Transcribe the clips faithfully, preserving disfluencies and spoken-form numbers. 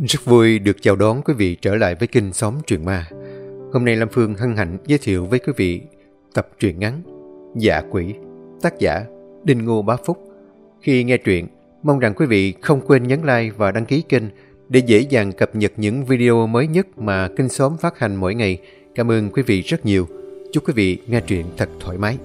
Rất vui được chào đón quý vị trở lại với kênh Xóm Truyện Ma. Hôm nay Lam Phương hân hạnh giới thiệu với quý vị tập truyện ngắn Dạ Quỷ, tác giả Đinh Ngô Bá Phúc. Khi nghe truyện, mong rằng quý vị không quên nhấn like và đăng ký kênh để dễ dàng cập nhật những video mới nhất mà kênh Xóm phát hành mỗi ngày. Cảm ơn quý vị rất nhiều. Chúc quý vị nghe truyện thật thoải mái.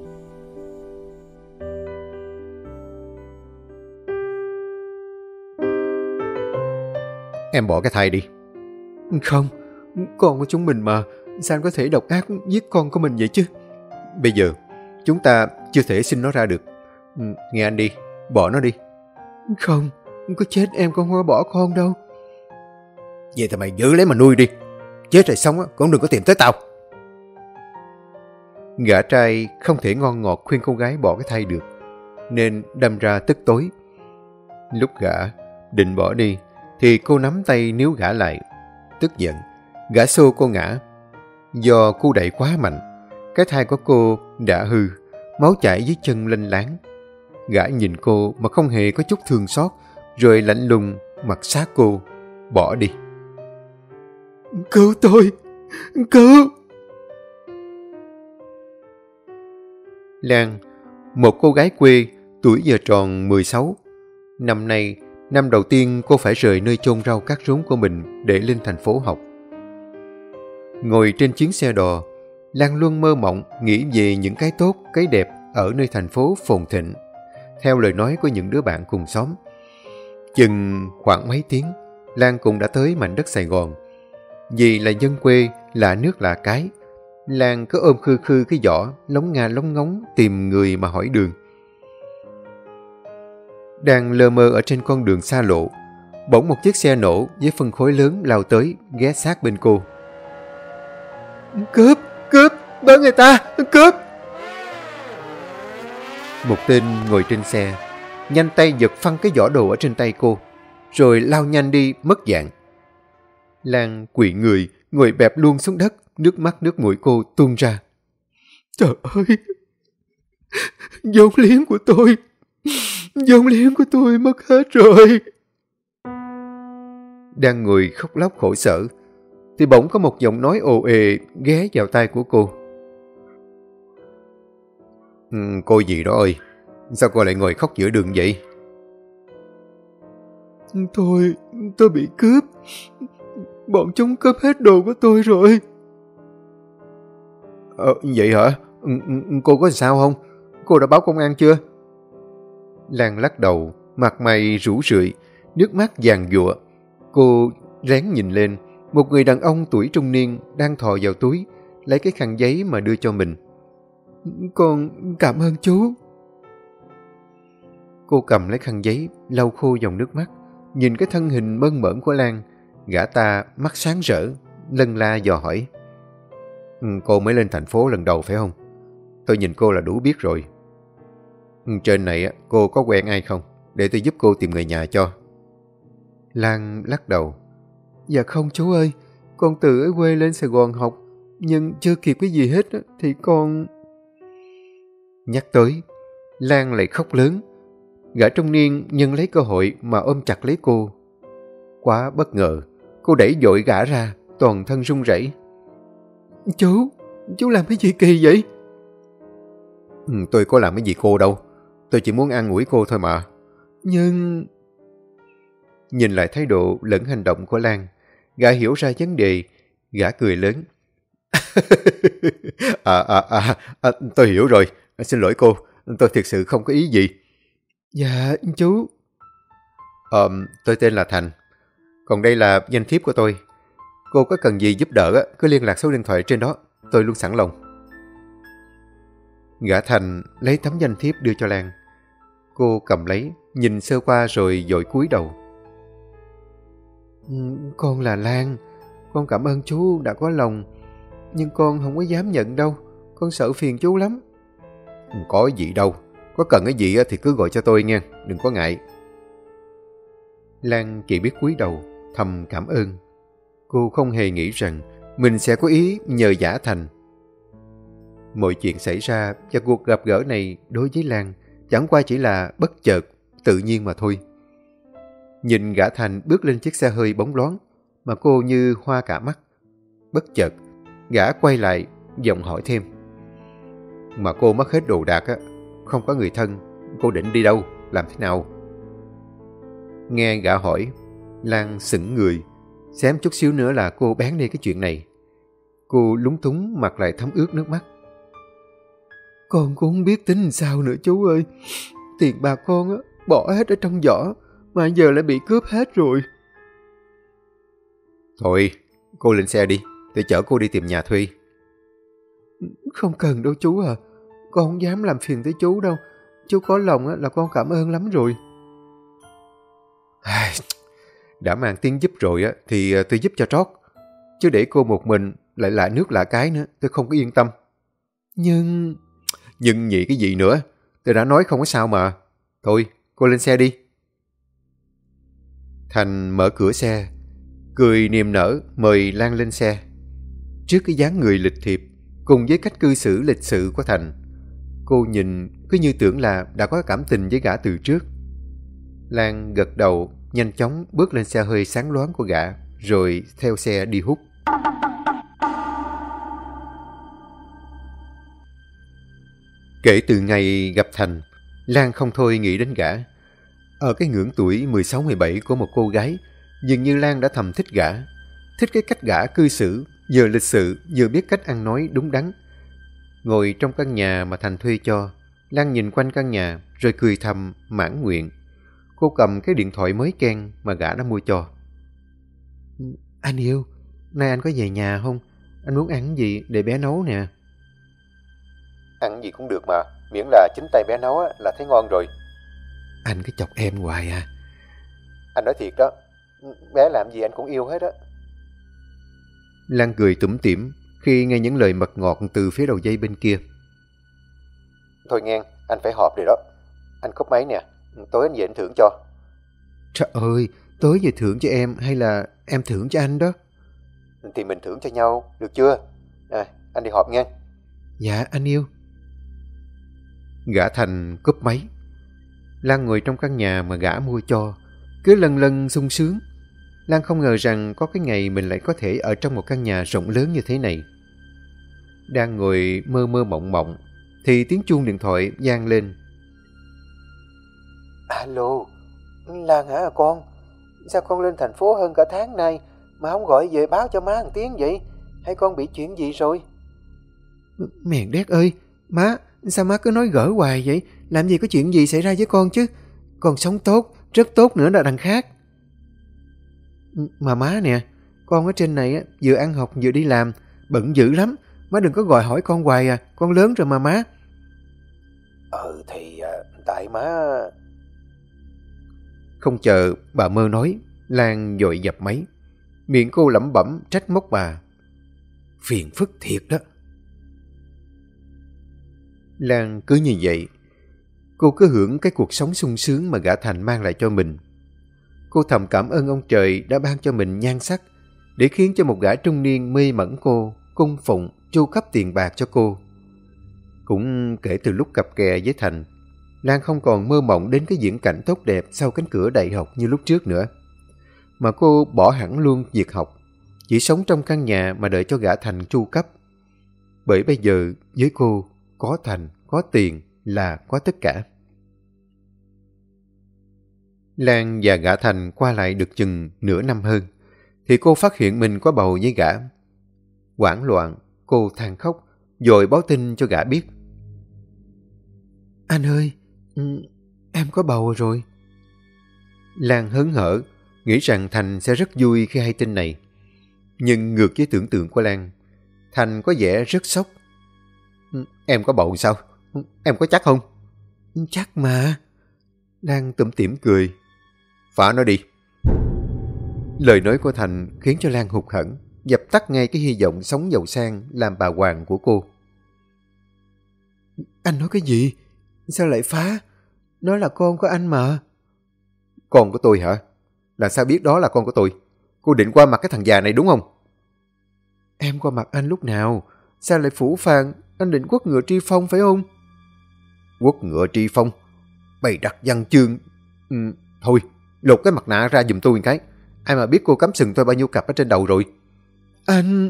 Em bỏ cái thai đi. Không, con của chúng mình mà, sao anh có thể độc ác giết con của mình vậy chứ? Bây giờ, chúng ta chưa thể sinh nó ra được. Nghe anh đi, bỏ nó đi. Không, có chết em con không có bỏ con đâu. Vậy thì mày giữ lấy mà nuôi đi. Chết rồi xong á, cũng đừng có tìm tới tao. Gã trai không thể ngon ngọt khuyên cô gái bỏ cái thai được, nên đâm ra tức tối. Lúc gã định bỏ đi, thì cô nắm tay níu gã lại. Tức giận, gã xô cô ngã. Do cô đẩy quá mạnh, cái thai của cô đã hư, máu chảy dưới chân lênh láng. Gã nhìn cô mà không hề có chút thương xót, rồi lạnh lùng mặt sát cô, bỏ đi. Cứu tôi! Cứu! Lan, một cô gái quê, tuổi giờ tròn mười sáu. Năm nay, năm đầu tiên cô phải rời nơi chôn rau cắt rốn của mình để lên thành phố học. Ngồi trên chuyến xe đò, Lan luôn mơ mộng nghĩ về những cái tốt, cái đẹp ở nơi thành phố phồn thịnh. Theo lời nói của những đứa bạn cùng xóm, chừng khoảng mấy tiếng, Lan cũng đã tới mảnh đất Sài Gòn. Vì là dân quê, lạ nước lạ cái, Lan cứ ôm khư khư cái giỏ, lóng nga lóng ngóng tìm người mà hỏi đường. Đang lơ mơ ở trên con đường xa lộ, bỗng một chiếc xe nổ với phân khối lớn lao tới, ghé sát bên cô. Cướp! Cướp! Bớ người ta! Cướp! Một tên ngồi trên xe, nhanh tay giật phăng cái giỏ đồ ở trên tay cô, rồi lao nhanh đi mất dạng. Lan quỵ người, ngồi bẹp luôn xuống đất, nước mắt nước mũi cô tuôn ra. Trời ơi! Vốn liếng của tôi! Vốn liếng của tôi mất hết rồi! Đang ngồi khóc lóc khổ sở, thì bỗng có một giọng nói ồ ề ghé vào tai của cô. Ừ, cô gì đó ơi, sao cô lại ngồi khóc giữa đường vậy? Tôi, tôi bị cướp. Bọn chúng cướp hết đồ của tôi rồi. Ờ, vậy hả? Cô có sao không? Cô đã báo công an chưa? Lan lắc đầu, mặt mày rũ rượi, nước mắt giàn giụa. Cô ráng nhìn lên, một người đàn ông tuổi trung niên đang thò vào túi, lấy cái khăn giấy mà đưa cho mình. Con cảm ơn chú. Cô cầm lấy khăn giấy, lau khô dòng nước mắt, nhìn cái thân hình mơn mởn của Lan. Gã ta mắt sáng rỡ, lân la dò hỏi. Ừ, cô mới lên thành phố lần đầu phải không? Tôi nhìn cô là đủ biết rồi. Ừ, trên này cô có quen ai không? Để tôi giúp cô tìm người nhà cho. Lan lắc đầu. Dạ không chú ơi, con từ ở quê lên Sài Gòn học, nhưng chưa kịp cái gì hết thì con... Nhắc tới, Lan lại khóc lớn. Gã trung niên nhân lấy cơ hội mà ôm chặt lấy cô. Quá bất ngờ, cô đẩy vội gã ra, toàn thân run rẩy. Chú, chú làm cái gì kỳ vậy? Ừ, tôi có làm cái gì cô đâu, tôi chỉ muốn an ủi cô thôi mà. Nhưng... Nhìn lại thái độ lẫn hành động của Lan, gã hiểu ra vấn đề, gã cười lớn. à, à, à, à, tôi hiểu rồi, xin lỗi cô, tôi thực sự không có ý gì. Dạ, chú. Ờ, tôi tên là Thành, còn đây là danh thiếp của tôi. Cô có cần gì giúp đỡ, cứ liên lạc số điện thoại trên đó, tôi luôn sẵn lòng. Gã Thành lấy tấm danh thiếp đưa cho Lan. Cô cầm lấy, nhìn sơ qua rồi vội cúi đầu. Con là Lan, con cảm ơn chú đã có lòng, nhưng con không có dám nhận đâu, con sợ phiền chú lắm. Không có gì đâu, có cần cái gì thì cứ gọi cho tôi nha, đừng có ngại. Lan chỉ biết cúi đầu, thầm cảm ơn. Cô không hề nghĩ rằng mình sẽ có ý nhờ giả Thành. Mọi chuyện xảy ra và cuộc gặp gỡ này đối với Lan chẳng qua chỉ là bất chợt, tự nhiên mà thôi. nhìn gã Thành bước lên chiếc xe hơi bóng loáng mà cô như hoa cả mắt. Bất chợt, gã quay lại, giọng hỏi thêm. Mà cô mất hết đồ đạc á, không có người thân, cô định đi đâu, làm thế nào? Nghe gã hỏi, Lan sững người, xém chút xíu nữa là cô bén đi cái chuyện này. Cô lúng túng, mặt lại thấm ướt nước mắt. Con cũng không biết tính sao nữa chú ơi. Tiền bạc con á, bỏ hết ở trong giỏ, mà giờ lại bị cướp hết rồi. Thôi, cô lên xe đi, để chở cô đi tìm nhà thuê. Không cần đâu chú à, con không dám làm phiền tới chú đâu. Chú có lòng á, là con cảm ơn lắm rồi. Đã mang tiếng giúp rồi á, thì tôi giúp cho trót. Chứ để cô một mình, lại lạ nước lạ cái nữa, tôi không có yên tâm. Nhưng... Nhưng gì cái gì nữa? Tôi đã nói không có sao mà. Thôi, cô lên xe đi. Thành mở cửa xe, cười niềm nở mời Lan lên xe. Trước cái dáng người lịch thiệp, cùng với cách cư xử lịch sự của Thành, cô nhìn cứ như tưởng là đã có cảm tình với gã từ trước. Lan gật đầu, nhanh chóng bước lên xe hơi sáng loáng của gã, rồi theo xe đi hút. Kể từ ngày gặp Thành, Lan không thôi nghĩ đến gã. Ở cái ngưỡng tuổi mười sáu mười bảy của một cô gái, dường như Lan đã thầm thích gã. Thích cái cách gã cư xử, vừa lịch sự, vừa biết cách ăn nói đúng đắn. Ngồi trong căn nhà mà Thành thuê cho, Lan nhìn quanh căn nhà rồi cười thầm mãn nguyện. Cô cầm cái điện thoại mới ken mà gã đã mua cho. Anh yêu, nay anh có về nhà không? Anh muốn ăn gì để bé nấu nè. Ăn gì cũng được mà, miễn là chính tay bé nấu là thấy ngon rồi. Anh cứ chọc em hoài à. Anh nói thiệt đó, bé làm gì anh cũng yêu hết á. Lan cười tủm tỉm khi nghe những lời mật ngọt từ phía đầu dây bên kia. Thôi nghe, anh phải họp rồi đó. Anh cúp máy nè, tối anh về anh thưởng cho. Trời ơi, tối về thưởng cho em hay là em thưởng cho anh đó? Thì mình thưởng cho nhau, được chưa? À, anh đi họp nghe. Dạ, anh yêu. Gã Thành cúp máy. Lan ngồi trong căn nhà mà gã mua cho, cứ lân lân sung sướng. Lan không ngờ rằng có cái ngày mình lại có thể ở trong một căn nhà rộng lớn như thế này. Đang ngồi mơ mơ mộng mộng, thì tiếng chuông điện thoại vang lên. Alo, Lan hả con? Sao con lên thành phố hơn cả tháng nay mà không gọi về báo cho má một tiếng vậy? Hay con bị chuyện gì rồi? Mèn đét ơi, má, sao má cứ nói gỡ hoài vậy? Làm gì có chuyện gì xảy ra với con chứ? Con sống tốt, rất tốt nữa là đằng khác. Mà má nè, con ở trên này vừa ăn học vừa đi làm, bận dữ lắm. Má đừng có gọi hỏi con hoài à, con lớn rồi mà má. Ừ thì tại má... Không chờ bà Mơ nói, Lan vội dập máy. Miệng cô lẩm bẩm trách móc bà. Phiền phức thiệt đó. Lan cứ như vậy. Cô cứ hưởng cái cuộc sống sung sướng mà gã Thành mang lại cho mình. Cô thầm cảm ơn ông trời đã ban cho mình nhan sắc để khiến cho một gã trung niên mê mẩn cô, cung phụng, chu cấp tiền bạc cho cô. Cũng kể từ lúc cặp kè với Thành, Lan không còn mơ mộng đến cái viễn cảnh tốt đẹp sau cánh cửa đại học như lúc trước nữa. Mà cô bỏ hẳn luôn việc học, chỉ sống trong căn nhà mà đợi cho gã Thành chu cấp. Bởi bây giờ với cô, có Thành, có tiền là có tất cả. Lan và gã Thành qua lại được chừng nửa năm hơn, thì cô phát hiện mình có bầu với gã. Hoảng loạn, cô than khóc, rồi báo tin cho gã biết. Anh ơi, em có bầu rồi. Lan hớn hở, nghĩ rằng Thành sẽ rất vui khi hay tin này. Nhưng ngược với tưởng tượng của Lan, Thành có vẻ rất sốc. Em có bầu sao? Em có chắc không? Chắc mà. Lan tủm tỉm cười. Phá nó đi. Lời nói của Thành khiến cho Lan hụt hẫng, dập tắt ngay cái hy vọng sống giàu sang làm bà hoàng của cô. Anh nói cái gì? Sao lại phá? Đó là con của anh mà. Con của tôi hả? Là sao biết đó là con của tôi? Cô định qua mặt cái thằng già này đúng không? Em qua mặt anh lúc nào? Sao lại phủ phàng? Anh định quất ngựa Tri Phong phải không? Quất ngựa Tri Phong? Bày đặt văn chương. Ừ, thôi, lột cái mặt nạ ra giùm tôi một cái. Ai mà biết cô cắm sừng tôi bao nhiêu cặp ở trên đầu rồi. Anh...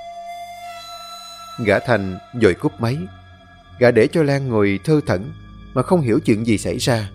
Gã Thành vội cúp máy. Gã để cho Lan ngồi thơ thẩn mà không hiểu chuyện gì xảy ra.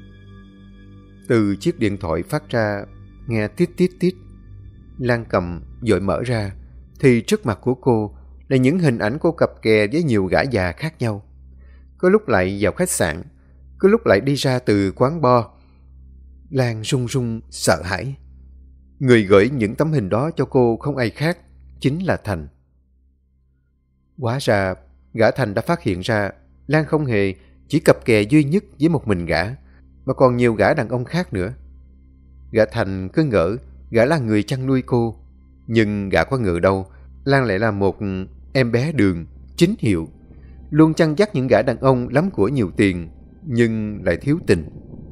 Từ chiếc điện thoại phát ra nghe tít tít tít. Lan cầm vội mở ra thì trước mặt của cô là những hình ảnh cô cặp kè với nhiều gã già khác nhau. Có lúc lại vào khách sạn, có lúc lại đi ra từ quán bar. Lan run run sợ hãi. Người gửi những tấm hình đó cho cô không ai khác, chính là Thành. Hóa ra gã Thành đã phát hiện ra Lan không hề chỉ cặp kè duy nhất với một mình gã, mà còn nhiều gã đàn ông khác nữa. Gã Thành cứ ngỡ gã là người chăn nuôi cô, nhưng gã có ngờ đâu Lan lại là một em bé đường chính hiệu, luôn chăn dắt những gã đàn ông lắm của nhiều tiền nhưng lại thiếu tình.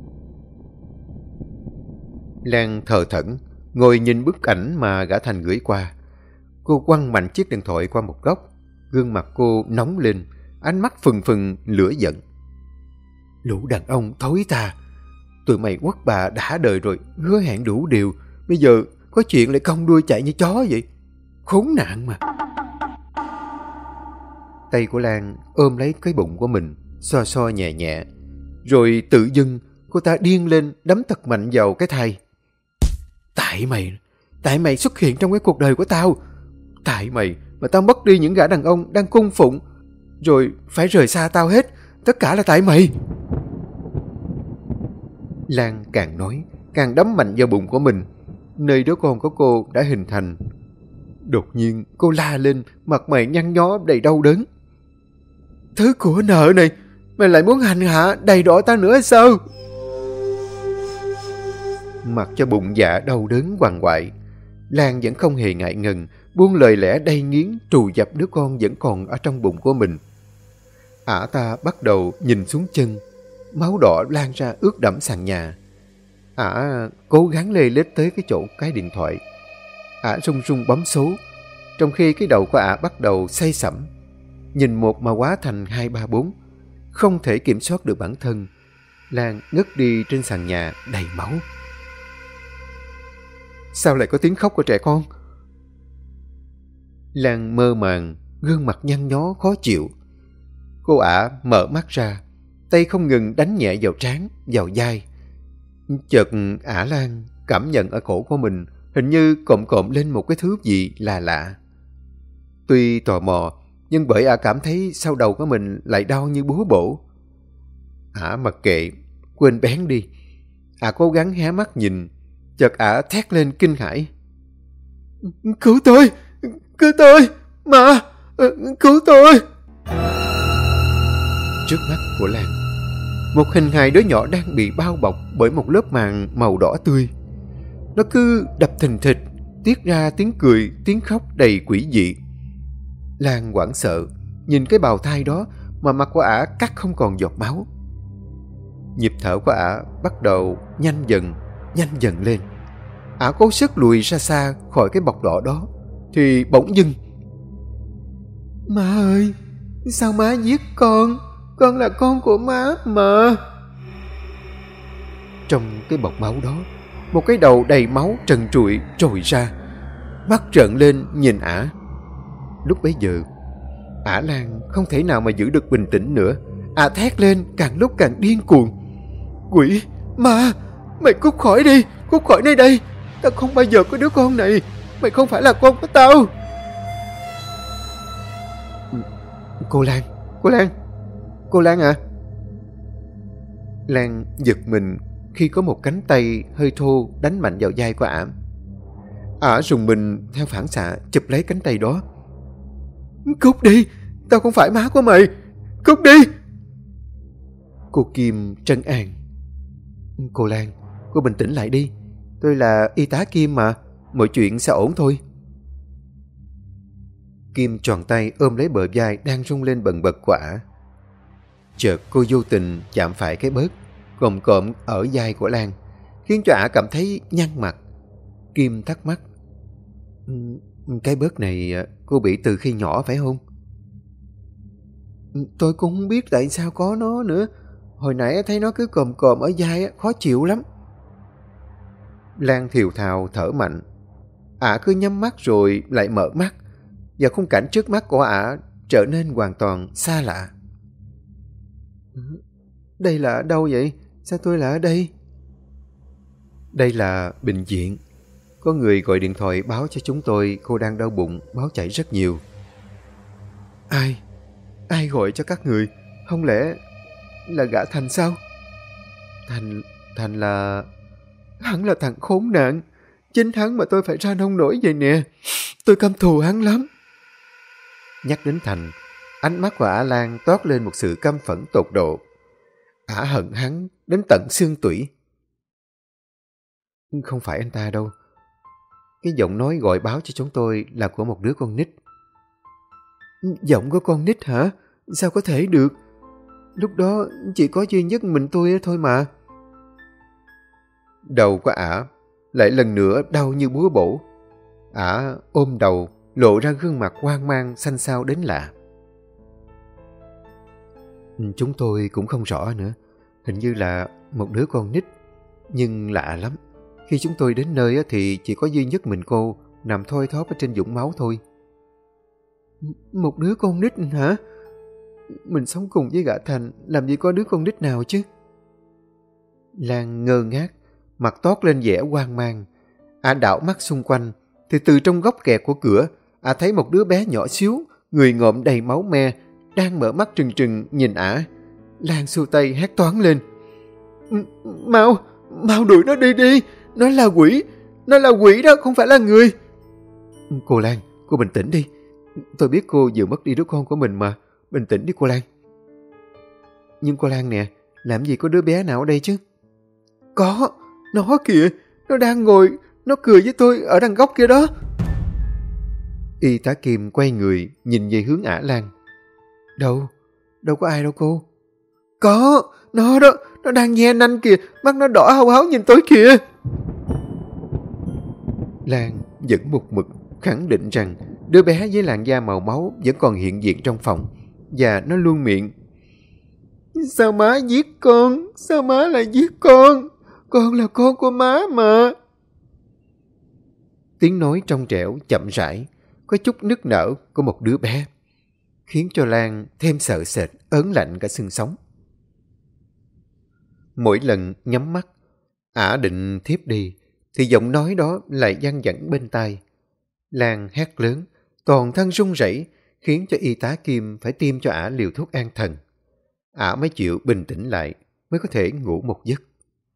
Lan thờ thẫn ngồi nhìn bức ảnh mà gã Thành gửi qua. Cô quăng mạnh chiếc điện thoại qua một góc. Gương mặt cô nóng lên, ánh mắt phừng phừng lửa giận. Lũ đàn ông thối tha, tụi mày quất bà đã đời rồi, hứa hẹn đủ điều, bây giờ có chuyện lại cong đuôi chạy như chó vậy. Khốn nạn mà. Tay của Lan ôm lấy cái bụng của mình, xoa xoa nhẹ nhẹ. Rồi tự dưng cô ta điên lên đấm thật mạnh vào cái thai. Tại mày, tại mày xuất hiện trong cái cuộc đời của tao. Tại mày mà tao mất đi những gã đàn ông đang cung phụng, rồi phải rời xa tao hết. Tất cả là tại mày. Lan càng nói càng đấm mạnh vào bụng của mình, nơi đứa con của cô đã hình thành. Đột nhiên cô la lên, mặt mày nhăn nhó đầy đau đớn. Thứ của nợ này, mày lại muốn hành hạ đầy đọa ta nữa hay sao? Mặc cho bụng dạ đau đớn quằn quại, Lan vẫn không hề ngại ngần buông lời lẽ đay nghiến trù dập đứa con vẫn còn ở trong bụng của mình. Ả ta bắt đầu nhìn xuống chân, máu đỏ lan ra ướt đẫm sàn nhà. Ả cố gắng lê lết tới cái chỗ cái điện thoại. Ả run run bấm số, trong khi cái đầu của Ả bắt đầu say sẩm. Nhìn một mà hóa thành hai ba bốn, không thể kiểm soát được bản thân. Lan ngất đi trên sàn nhà đầy máu. Sao lại có tiếng khóc của trẻ con? Lan mơ màng, gương mặt nhăn nhó khó chịu. Cô Ả mở mắt ra, tay không ngừng đánh nhẹ vào trán, vào vai. Chợt Ả Lan cảm nhận ở cổ của mình hình như cộm cộm lên một cái thứ gì lạ lạ. Tuy tò mò, nhưng bởi Ả cảm thấy sau đầu của mình lại đau như búa bổ. Ả mặc kệ, quên bén đi. Ả cố gắng hé mắt nhìn, chợt Ả thét lên kinh hãi. Cứu tôi! Cứu tôi! Mà! Cứu tôi! Trước mắt của Lan, một hình hài đứa nhỏ đang bị bao bọc bởi một lớp màng màu đỏ tươi. Nó cứ đập thình thịch, tiết ra tiếng cười, tiếng khóc đầy quỷ dị. Lan hoảng sợ, nhìn cái bào thai đó mà mặt của Ả cắt không còn giọt máu. Nhịp thở của Ả bắt đầu nhanh dần, nhanh dần lên. Ả cố sức lùi ra xa khỏi cái bọc đỏ đó, thì bỗng dưng. Má ơi, sao má giết con? Con là con của má mà. Trong cái bọc máu đó, một cái đầu đầy máu trần trụi trồi ra, mắt trợn lên nhìn Ả. Lúc bấy giờ, Ả Lan không thể nào mà giữ được bình tĩnh nữa. Ả thét lên càng lúc càng điên cuồng. Quỷ, ma, mày cút khỏi đi, cút khỏi nơi đây. Tao không bao giờ có đứa con này. Mày không phải là con của tao. Cô Lan, cô Lan, cô Lan à. Lan giật mình khi có một cánh tay hơi thô đánh mạnh vào vai của Ả. Ả rùng mình theo phản xạ chụp lấy cánh tay đó. Cút đi, tao không phải má của mày. Cút đi. Cô Kim trấn an. Cô Lan, cô bình tĩnh lại đi. Tôi là y tá Kim mà, mọi chuyện sẽ ổn thôi. Kim tròn tay ôm lấy bờ vai đang rung lên bần bật của Ả. Chợt cô vô tình chạm phải cái bớt cộm cộm ở vai của Lan, khiến cho Ả cảm thấy nhăn mặt. Kim thắc mắc. Cái bớt này cô bị từ khi nhỏ phải không? Tôi cũng không biết tại sao có nó nữa. Hồi nãy thấy nó cứ cộm cộm ở vai, khó chịu lắm. Lan thiều thào thở mạnh. Ả cứ nhắm mắt rồi lại mở mắt, và khung cảnh trước mắt của Ả trở nên hoàn toàn xa lạ. Đây là ở đâu vậy? Sao tôi lại ở đây? Đây là bệnh viện. Có người gọi điện thoại báo cho chúng tôi cô đang đau bụng, máu chảy rất nhiều. Ai? Ai gọi cho các người? Không lẽ là gã Thành sao? Thành... Thành là... Hắn là thằng khốn nạn. Chính hắn mà tôi phải ra nông nổi vậy nè. Tôi căm thù hắn lắm. Nhắc đến Thành, ánh mắt của Ả Lan toát lên một sự căm phẫn tột độ. Ả hận hắn đến tận xương tủy. Không phải anh ta đâu. Cái giọng nói gọi báo cho chúng tôi là của một đứa con nít. Giọng của con nít hả? Sao có thể được? Lúc đó chỉ có duy nhất mình tôi thôi mà. Đầu của Ả lại lần nữa đau như búa bổ. Ả ôm đầu, lộ ra gương mặt hoang mang xanh xao đến lạ. Chúng tôi cũng không rõ nữa. Hình như là một đứa con nít. Nhưng lạ lắm. Khi chúng tôi đến nơi thì chỉ có duy nhất mình cô nằm thoi thóp ở trên vũng máu thôi. Một đứa con nít hả? Mình sống cùng với gã Thành, làm gì có đứa con nít nào chứ? Lan ngơ ngác, mặt toát lên vẻ hoang mang. Ả đảo mắt xung quanh, thì từ trong góc kẹt của cửa, Ả thấy một đứa bé nhỏ xíu, người ngộm đầy máu me, đang mở mắt trừng trừng nhìn Ả. Lan xua tay hét toáng lên. Mau, mau đuổi nó đi đi, nó là quỷ, nó là quỷ đó, không phải là người. Cô Lan, cô bình tĩnh đi. Tôi biết cô vừa mất đi đứa con của mình mà. Bình tĩnh đi cô Lan. Nhưng cô Lan nè, làm gì có đứa bé nào ở đây chứ? Có, nó kìa, nó đang ngồi, nó cười với tôi ở đằng góc kia đó. Y tá Kim quay người nhìn về hướng Ả Lan. Đâu, đâu có ai đâu cô. Có, nó đó, nó đang nhe nanh kìa, mắt nó đỏ hau háo nhìn tôi kìa. Lan vẫn một mực khẳng định rằng đứa bé với làn da màu máu vẫn còn hiện diện trong phòng, và nó luôn miệng. Sao má giết con? Sao má lại giết con? Con là con của má mà. Tiếng nói trong trẻo chậm rãi, có chút nức nở của một đứa bé, khiến cho Lan thêm sợ sệt, ớn lạnh cả xương sống. Mỗi lần nhắm mắt, Ả định thiếp đi, thì giọng nói đó lại văng vẳng bên tai. Lan hét lớn, toàn thân run rẩy, khiến cho y tá Kim phải tiêm cho Ả liều thuốc an thần. Ả mới chịu bình tĩnh lại, mới có thể ngủ một giấc.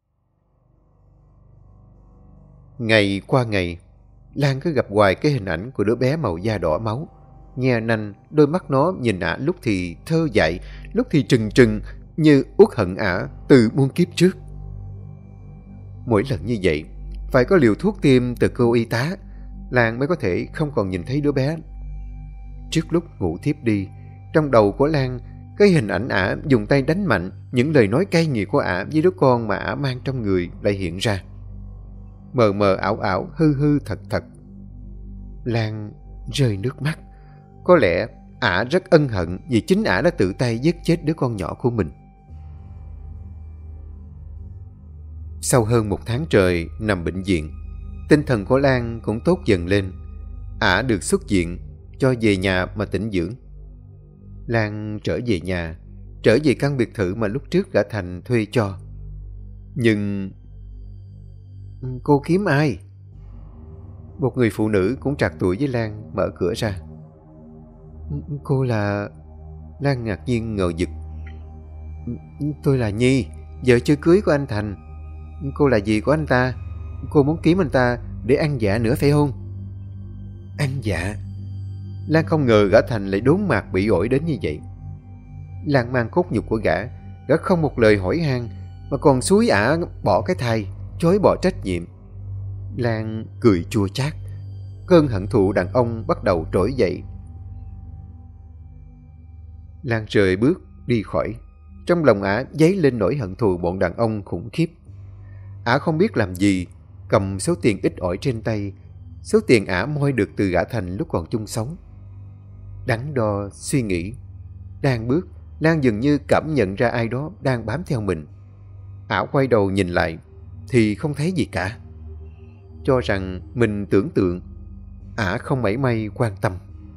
Ngày qua ngày, Lan cứ gặp hoài cái hình ảnh của đứa bé màu da đỏ máu, nhe nanh, đôi mắt nó nhìn Ả lúc thì thơ dại, lúc thì trừng trừng, như uất hận Ả từ muôn kiếp trước. Mỗi lần như vậy, phải có liều thuốc tiêm từ cô y tá, Lan mới có thể không còn nhìn thấy đứa bé. Trước lúc ngủ thiếp đi, trong đầu của Lan, cái hình ảnh Ả dùng tay đánh mạnh những lời nói cay nghiệt của Ả với đứa con mà Ả mang trong người lại hiện ra. Mờ mờ ảo ảo, hư hư thật thật. Lan rơi nước mắt. Có lẽ Ả rất ân hận vì chính Ả đã tự tay giết chết đứa con nhỏ của mình. Sau hơn một tháng trời nằm bệnh viện, tinh thần của Lan cũng tốt dần lên. Ả được xuất viện, cho về nhà mà tĩnh dưỡng. Lan trở về nhà, trở về căn biệt thự mà lúc trước gã Thành thuê cho. Nhưng... Cô kiếm ai? Một người phụ nữ cũng trạc tuổi với Lan mở cửa ra. Cô là... Lan ngạc nhiên ngờ vực. Tôi là Nhi, vợ chưa cưới của anh Thành. Cô là gì của anh ta? Cô muốn kiếm anh ta để ăn dạ nữa phải không? Ăn dạ? Lan không ngờ gã Thành lại đốn mạc bị ổi đến như vậy. Lan mang cốt nhục của gã, gã không một lời hỏi han, mà còn xúi Ả bỏ cái thai, chối bỏ trách nhiệm. Lan cười chua chát, cơn hận thù đàn ông bắt đầu trỗi dậy. Lan rời bước đi khỏi, trong lòng Ả dấy lên nỗi hận thù bọn đàn ông khủng khiếp. Ả không biết làm gì, cầm số tiền ít ỏi trên tay, số tiền Ả moi được từ gã Thành lúc còn chung sống. Đắn đo suy nghĩ, đang bước, Lan dường như cảm nhận ra ai đó đang bám theo mình. Ả quay đầu nhìn lại thì không thấy gì cả. cho rằng mình tưởng tượng. Ả không mảy may quan tâm.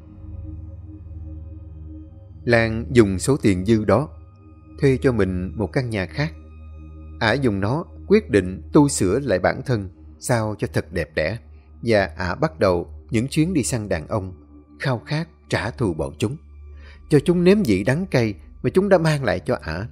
Lan dùng số tiền dư đó thuê cho mình một căn nhà khác. Ả dùng nó quyết định tu sửa lại bản thân sao cho thật đẹp đẽ. Và Ả bắt đầu những chuyến đi săn đàn ông, khao khát trả thù bọn chúng, cho chúng nếm vị đắng cay mà chúng đã mang lại cho Ả.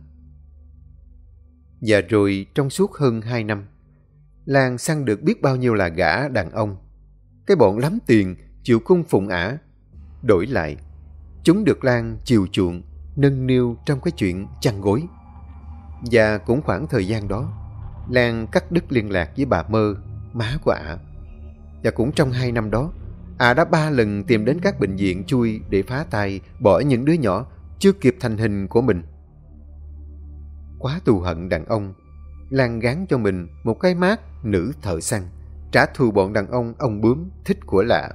Và rồi trong suốt hơn hai năm, Lan săn được biết bao nhiêu là gã đàn ông. Cái bọn lắm tiền chịu cung phụng Ả. Đổi lại, chúng được Lan chiều chuộng, nâng niu trong cái chuyện chăn gối. Và cũng khoảng thời gian đó, Lan cắt đứt liên lạc với bà Mơ, má của Ả. Và cũng trong hai năm đó, Ả đã ba lần tìm đến các bệnh viện chui để phá tay bỏ những đứa nhỏ chưa kịp thành hình của mình. Quá thù hận đàn ông, Lan gán cho mình một cái mác nữ thợ săn, trả thù bọn đàn ông ông bướm thích của lạ.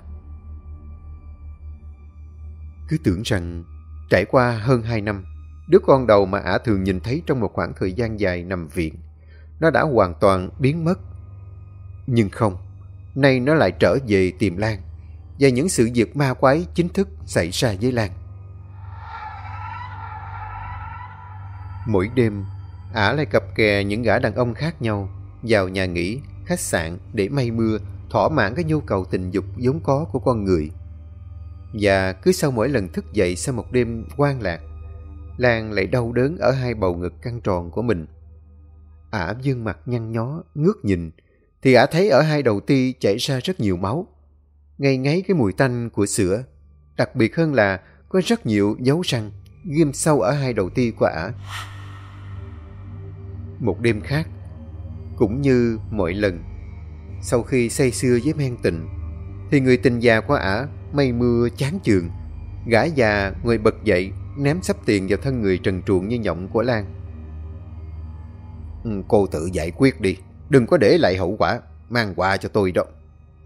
Cứ tưởng rằng trải qua hơn hai năm, đứa con đầu mà Ả thường nhìn thấy trong một khoảng thời gian dài nằm viện, nó đã hoàn toàn biến mất. Nhưng không, nay nó lại trở về tìm Lan, và những sự việc ma quái chính thức xảy ra với Lan. Mỗi đêm, Ả lại cặp kè những gã đàn ông khác nhau vào nhà nghỉ, khách sạn để mây mưa, thỏa mãn cái nhu cầu tình dục vốn có của con người. Và cứ sau mỗi lần thức dậy sau một đêm hoang lạc, Lan lại đau đớn ở hai bầu ngực căng tròn của mình. Ả dương mặt nhăn nhó, ngước nhìn, thì Ả thấy ở hai đầu ti chảy ra rất nhiều máu, ngây ngáy cái mùi tanh của sữa. Đặc biệt hơn là có rất nhiều dấu răng ghim sâu ở hai đầu ti của Ả. Một đêm khác, cũng như mọi lần, sau khi say sưa với men tình, thì người tình già của Ả mây mưa chán chường. Gã già ngồi bật dậy, ném xấp tiền vào thân người trần truồng như nhộng của Lan. Ừ, cô tự giải quyết đi, đừng có để lại hậu quả, mang quà cho tôi đó.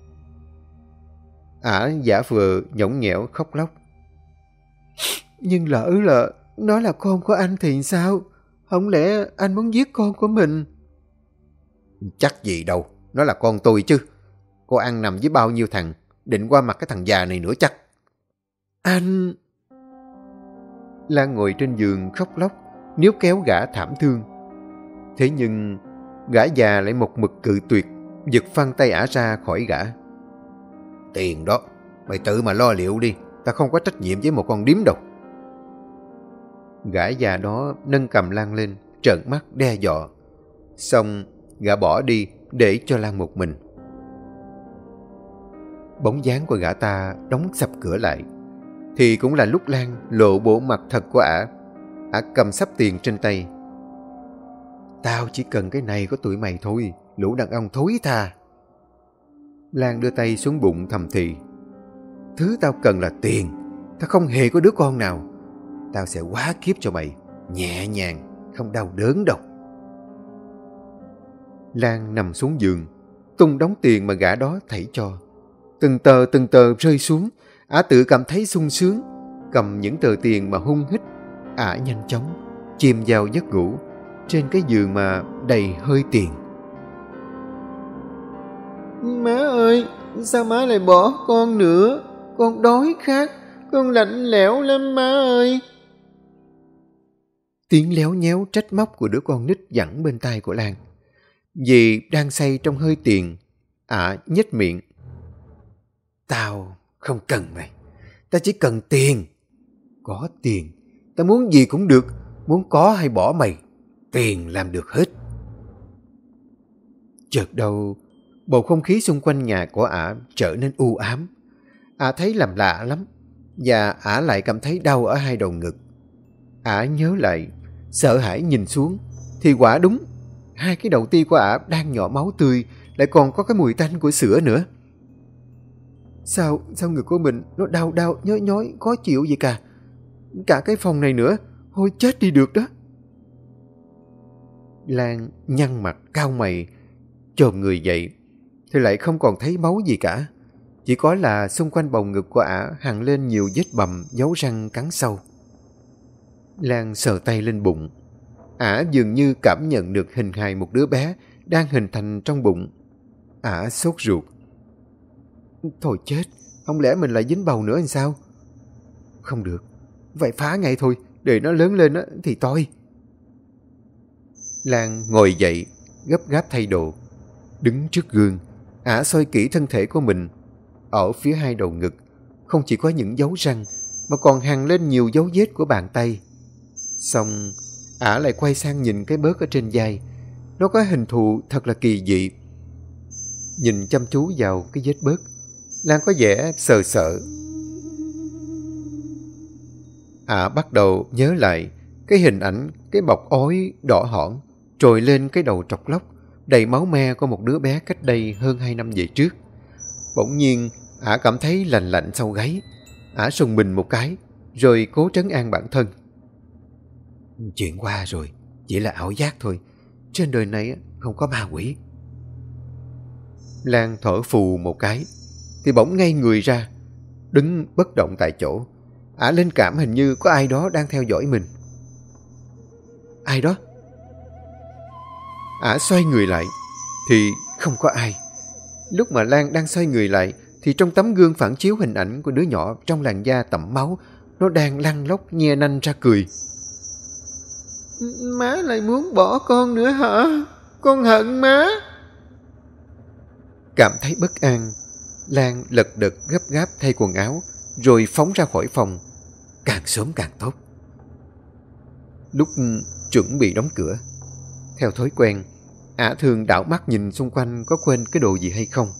Ả giả vờ nhõng nhẽo khóc lóc. Nhưng lỡ là nó là con của anh thì sao? Không lẽ anh muốn giết con của mình? Chắc gì đâu, nó là con tôi chứ. Cô ăn nằm với bao nhiêu thằng, định qua mặt cái thằng già này nữa chắc. Anh... Lan ngồi trên giường khóc lóc, níu kéo gã thảm thương. Thế nhưng gã già lại một mực cự tuyệt, giật phăng tay Ả ra khỏi gã. Tiền đó, mày tự mà lo liệu đi, ta không có trách nhiệm với một con điếm đâu. Gã già đó nâng cầm Lan lên, trợn mắt đe dọa. Xong gã bỏ đi để cho Lan một mình. Bóng dáng của gã ta đóng sập cửa lại, thì cũng là lúc Lan lộ bộ mặt thật của Ả. Ả cầm xấp tiền trên tay. Tao chỉ cần cái này của tụi mày thôi, lũ đàn ông thối tha. Lan đưa tay xuống bụng thầm thì. Thứ tao cần là tiền, tao không hề có đứa con nào. Tao sẽ hóa kiếp cho mày, nhẹ nhàng, không đau đớn đâu. Lan nằm xuống giường, tung đống tiền mà gã đó thảy cho. Từng tờ từng tờ rơi xuống. Ả tự cảm thấy sung sướng, cầm những tờ tiền mà hung hít. Ả nhanh chóng chìm vào giấc ngủ trên cái giường mà đầy hơi tiền. Má ơi, sao má lại bỏ con nữa? Con đói khát, con lạnh lẽo lắm má ơi. Tiếng léo nhéo trách móc của đứa con nít vẳng bên tai của Lan. Vì đang say trong hơi tiền, Ả nhếch miệng. Tao không cần mày, tao chỉ cần tiền. Có tiền, tao muốn gì cũng được, muốn có hay bỏ mày, tiền làm được hết. Chợt đâu, bầu không khí xung quanh nhà của Ả trở nên u ám. Ả thấy làm lạ lắm, và Ả lại cảm thấy đau ở hai đầu ngực. Ả nhớ lại, sợ hãi nhìn xuống, thì quả đúng, hai cái đầu ti của Ả đang nhỏ máu tươi, lại còn có cái mùi tanh của sữa nữa. Sao, sao ngực của mình nó đau đau, nhói nhói, khó chịu vậy cả? Cả cái phòng này nữa, thôi chết đi được đó. Lan nhăn mặt cau mày, chồm người dậy, thì lại không còn thấy máu gì cả. Chỉ có là xung quanh bầu ngực của Ả hằn lên nhiều vết bầm, dấu răng cắn sâu. Lan sờ tay lên bụng. Ả dường như cảm nhận được hình hài một đứa bé đang hình thành trong bụng. Ả sốt ruột. Thôi chết, không lẽ mình lại dính bầu nữa hay sao? Không được, phải phá ngay thôi, để nó lớn lên thì toi. Lan ngồi dậy, gấp gáp thay đồ. Đứng trước gương, Ả soi kỹ thân thể của mình. Ở phía hai đầu ngực, không chỉ có những dấu răng, mà còn hằn lên nhiều dấu vết của bàn tay. Xong, Ả lại quay sang nhìn cái bớt ở trên vai. Nó có hình thù thật là kỳ dị. Nhìn chăm chú vào cái vết bớt, Lan có vẻ sợ sợ. Ả bắt đầu nhớ lại cái hình ảnh cái bọc ói đỏ hỏn trồi lên cái đầu trọc lóc đầy máu me của một đứa bé cách đây hơn hai năm về trước. Bỗng nhiên Ả cảm thấy lạnh lạnh sau gáy. Ả rùng mình một cái, rồi cố trấn an bản thân. Chuyện qua rồi, chỉ là ảo giác thôi. Trên đời này không có ma quỷ. Lan thở phù một cái, thì bỗng ngay người ra, đứng bất động tại chỗ. Ả linh cảm hình như có ai đó đang theo dõi mình. Ai đó? Ả xoay người lại, thì không có ai. Lúc mà Lan đang xoay người lại, thì trong tấm gương phản chiếu hình ảnh của đứa nhỏ trong làn da tẩm máu. Nó đang lăn lóc nhe nanh ra cười. Má lại muốn bỏ con nữa hả? Con hận má. Cảm thấy bất an, Lan lật đật gấp gáp thay quần áo, rồi phóng ra khỏi phòng. Càng sớm càng tốt. Lúc chuẩn bị đóng cửa, theo thói quen, Ả thường đảo mắt nhìn xung quanh có quên cái đồ gì hay không.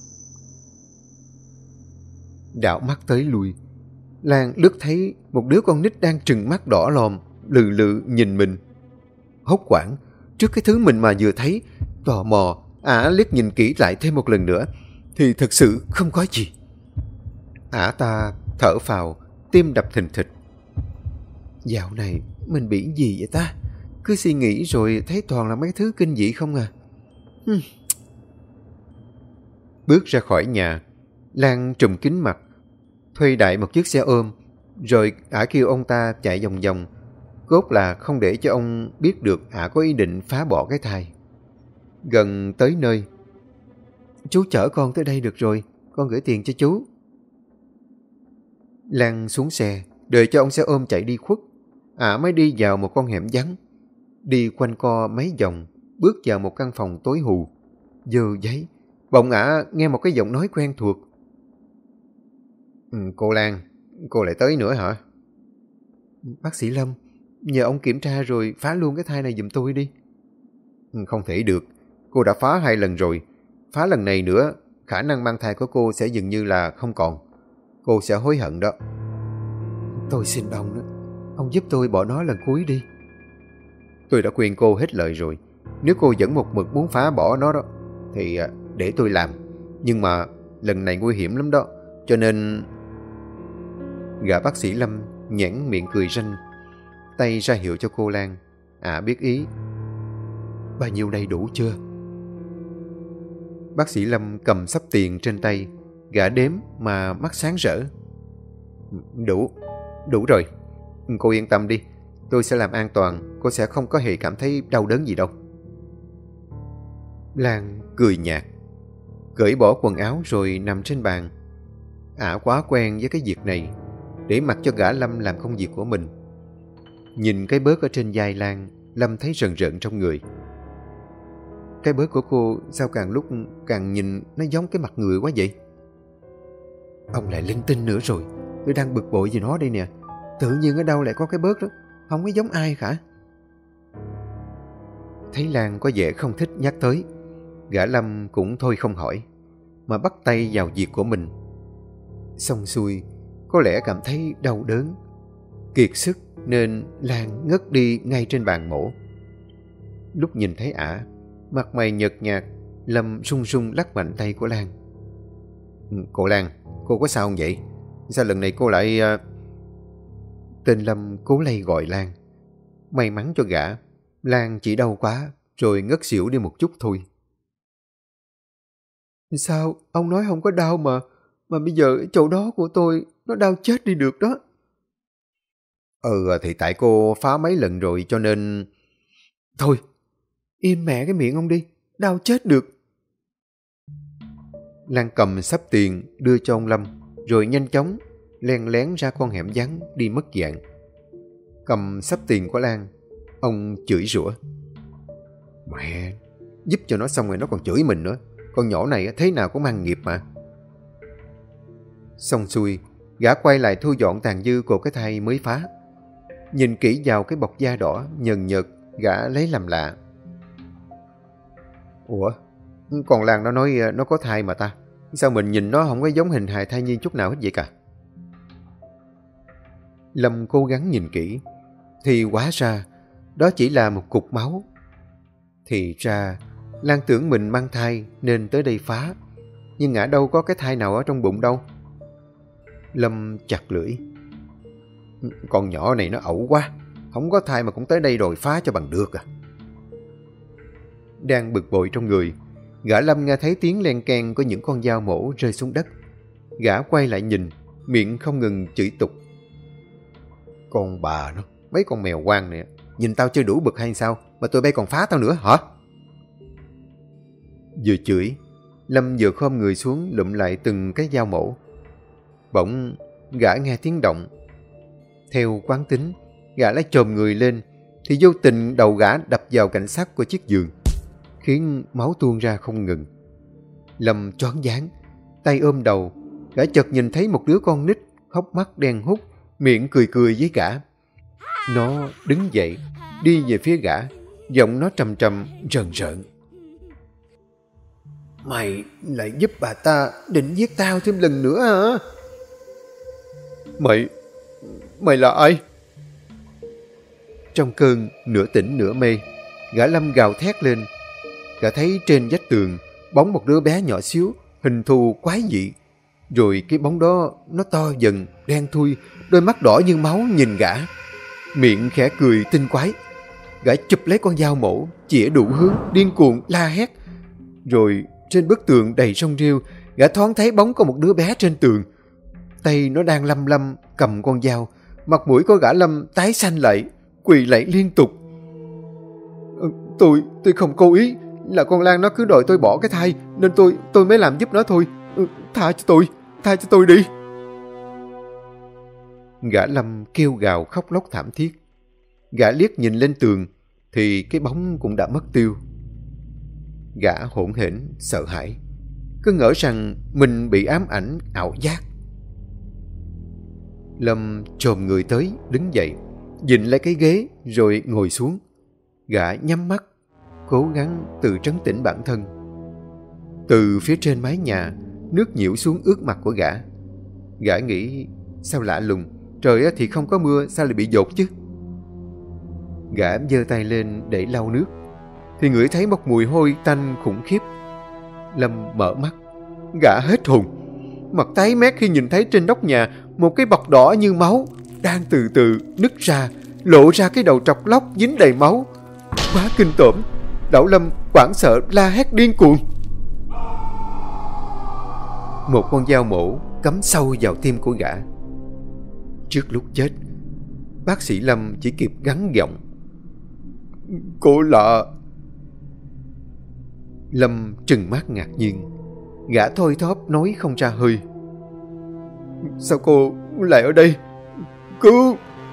Đảo mắt tới lui, Lan lướt thấy một đứa con nít đang trừng mắt đỏ lòm, lừ lự nhìn mình. Hốt hoảng trước cái thứ mình mà vừa thấy, tò mò, Ả liếc nhìn kỹ lại thêm một lần nữa, thì thực sự không có gì. Ả ta thở phào, tim đập thình thịch. Dạo này mình bị gì vậy ta? Cứ suy nghĩ rồi thấy toàn là mấy thứ kinh dị không à. Hừm. Bước ra khỏi nhà, Lan trùm kín mặt, thuê đại một chiếc xe ôm, rồi Ả kêu ông ta chạy vòng vòng, cốt là không để cho ông biết được Ả có ý định phá bỏ cái thai. Gần tới nơi, chú chở con tới đây được rồi, con gửi tiền cho chú. Lan xuống xe, đợi cho ông xe ôm chạy đi khuất. Ả mới đi vào một con hẻm vắng, đi quanh co mấy vòng, bước vào một căn phòng tối hù. Dơ giấy, bỗng Ả nghe một cái giọng nói quen thuộc. Ừ, cô Lan, cô lại tới nữa hả? Bác sĩ Lâm, nhờ ông kiểm tra rồi phá luôn cái thai này giùm tôi đi. Không thể được, cô đã phá hai lần rồi. Phá lần này nữa, khả năng mang thai của cô sẽ dường như là không còn. Cô sẽ hối hận đó. Tôi xin ông đó, ông giúp tôi bỏ nó lần cuối đi. Tôi đã khuyên cô hết lời rồi. Nếu cô vẫn một mực muốn phá bỏ nó đó, thì để tôi làm. Nhưng mà lần này nguy hiểm lắm đó, cho nên... Gã bác sĩ Lâm nhãn miệng cười ranh, tay ra hiệu cho cô Lan. Ả biết ý. Bao nhiêu đây đủ chưa? Bác sĩ Lâm cầm xấp tiền trên tay, gã đếm mà mắt sáng rỡ. Đủ, đủ rồi. Cô yên tâm đi, tôi sẽ làm an toàn, cô sẽ không có hề cảm thấy đau đớn gì đâu. Lan cười nhạt, cởi bỏ quần áo rồi nằm trên bàn. Ả quá quen với cái việc này, để mặc cho gã Lâm làm công việc của mình. Nhìn cái bớt ở trên vai Lan, Lâm thấy rần rợn trong người. Cái bớt của cô sao càng lúc càng nhìn nó giống cái mặt người quá vậy? Ông lại linh tinh nữa rồi. Tôi đang bực bội vì nó đây nè. Tự nhiên ở đâu lại có cái bớt đó, không có giống ai cả. Thấy Lan có vẻ không thích nhắc tới, gã Lâm cũng thôi không hỏi, mà bắt tay vào việc của mình. Xong xuôi, có lẽ cảm thấy đau đớn, kiệt sức nên Lan ngất đi ngay trên bàn mổ. Lúc nhìn thấy Ả, mặt mày nhợt nhạt, Lâm run run lắc mạnh tay của Lan. Cô Lan, cô có sao không vậy? Sao lần này cô lại... Tên Lâm cố lay gọi Lan. May mắn cho gã, Lan chỉ đau quá, rồi ngất xỉu đi một chút thôi. Sao? Ông nói không có đau mà. Mà bây giờ chỗ đó của tôi, nó đau chết đi được đó. Ừ, thì tại cô phá mấy lần rồi cho nên... Thôi, im mẹ cái miệng ông đi, đau chết được. Lan cầm sắp tiền đưa cho ông Lâm, rồi nhanh chóng len lén ra con hẻm vắng đi mất dạng. Cầm sắp tiền của Lan, ông chửi rủa: Mẹ, giúp cho nó xong rồi nó còn chửi mình nữa. Con nhỏ này thế nào cũng mang nghiệp mà. Xong xuôi, gã quay lại thu dọn tàn dư của cái thai mới phá. Nhìn kỹ vào cái bọc da đỏ nhần nhợt, gã lấy làm lạ. Ủa, còn Lan nó nói nó có thai mà ta. Sao mình nhìn nó không có giống hình hài thai nhi chút nào hết vậy cả? Lâm cố gắng nhìn kỹ, thì hóa ra đó chỉ là một cục máu. Thì ra Lan tưởng mình mang thai nên tới đây phá, nhưng ngã đâu có cái thai nào ở trong bụng đâu. Lâm chặt lưỡi. Con nhỏ này nó ẩu quá, không có thai mà cũng tới đây đòi phá cho bằng được à. Đang bực bội trong người, gã Lâm nghe thấy tiếng len keng của những con dao mổ rơi xuống đất. Gã quay lại nhìn, miệng không ngừng chửi tục. Con bà nó, mấy con mèo quang này, nhìn tao chơi đủ bực hay sao mà tụi bay còn phá tao nữa hả? Vừa chửi, Lâm vừa khom người xuống lụm lại từng cái dao mổ. Bỗng gã nghe tiếng động. Theo quán tính, gã lấy chồm người lên thì vô tình đầu gã đập vào cạnh sắt của chiếc giường, khiến máu tuôn ra không ngừng. Lâm choáng váng, tay ôm đầu. Gã chợt nhìn thấy một đứa con nít hốc mắt đen hút, miệng cười cười với gã. Nó đứng dậy, đi về phía gã, giọng nó trầm trầm rờn rợn. Mày lại giúp bà ta định giết tao thêm lần nữa hả? Mày, mày là ai? Trong cơn nửa tỉnh nửa mê, gã Lâm gào thét lên. Gã thấy trên vách tường bóng một đứa bé nhỏ xíu, hình thù quái dị. Rồi cái bóng đó nó to dần, đen thui, đôi mắt đỏ như máu nhìn gã, miệng khẽ cười tinh quái. Gã chụp lấy con dao mổ, chĩa đủ hướng, điên cuồng la hét. Rồi trên bức tường đầy sông rêu, gã thoáng thấy bóng của một đứa bé trên tường. Tay nó đang lăm lăm cầm con dao. Mặt mũi của gã Lâm tái xanh lại, quỳ lạy liên tục. Tôi, tôi không cố ý, là con Lan nó cứ đòi tôi bỏ cái thai, nên tôi, tôi mới làm giúp nó thôi. Tha cho tôi, tha cho tôi đi. Gã Lâm kêu gào khóc lóc thảm thiết. Gã liếc nhìn lên tường thì cái bóng cũng đã mất tiêu. Gã hỗn hển sợ hãi, cứ ngỡ rằng mình bị ám ảnh ảo giác. Lâm chồm người tới, đứng dậy, vịn lấy cái ghế rồi ngồi xuống. Gã nhắm mắt, cố gắng tự trấn tĩnh bản thân. Từ phía trên mái nhà, nước nhiễu xuống ướt mặt của gã. Gã nghĩ, sao lạ lùng, trời thì không có mưa, sao lại bị dột chứ? Gã giơ tay lên để lau nước, thì ngửi thấy một mùi hôi tanh khủng khiếp. Lâm mở mắt, gã hết hồn, mặt tái mét khi nhìn thấy trên nóc nhà một cái bọc đỏ như máu đang từ từ nứt ra, lộ ra cái đầu trọc lóc dính đầy máu. Quá kinh tởm, lão Lâm hoảng sợ la hét điên cuồng. Một con dao mổ cắm sâu vào tim của gã. Trước lúc chết, bác sĩ Lâm chỉ kịp gắng giọng: Cô là... Lâm trừng mắt ngạc nhiên. Gã thôi thóp nói không ra hơi: Sao cô lại ở đây? Cứu...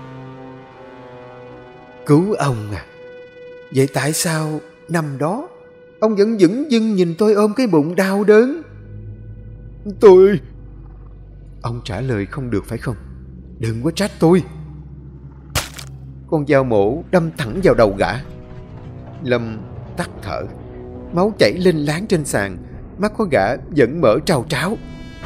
Cứu ông à? Vậy tại sao năm đó ông vẫn dửng dưng nhìn tôi ôm cái bụng đau đớn? Tôi... Ông trả lời không được phải không? Đừng có trách tôi. Con dao mổ đâm thẳng vào đầu gã. Lâm tắt thở, máu chảy lên láng trên sàn, mắt của gã vẫn mở trào tráo.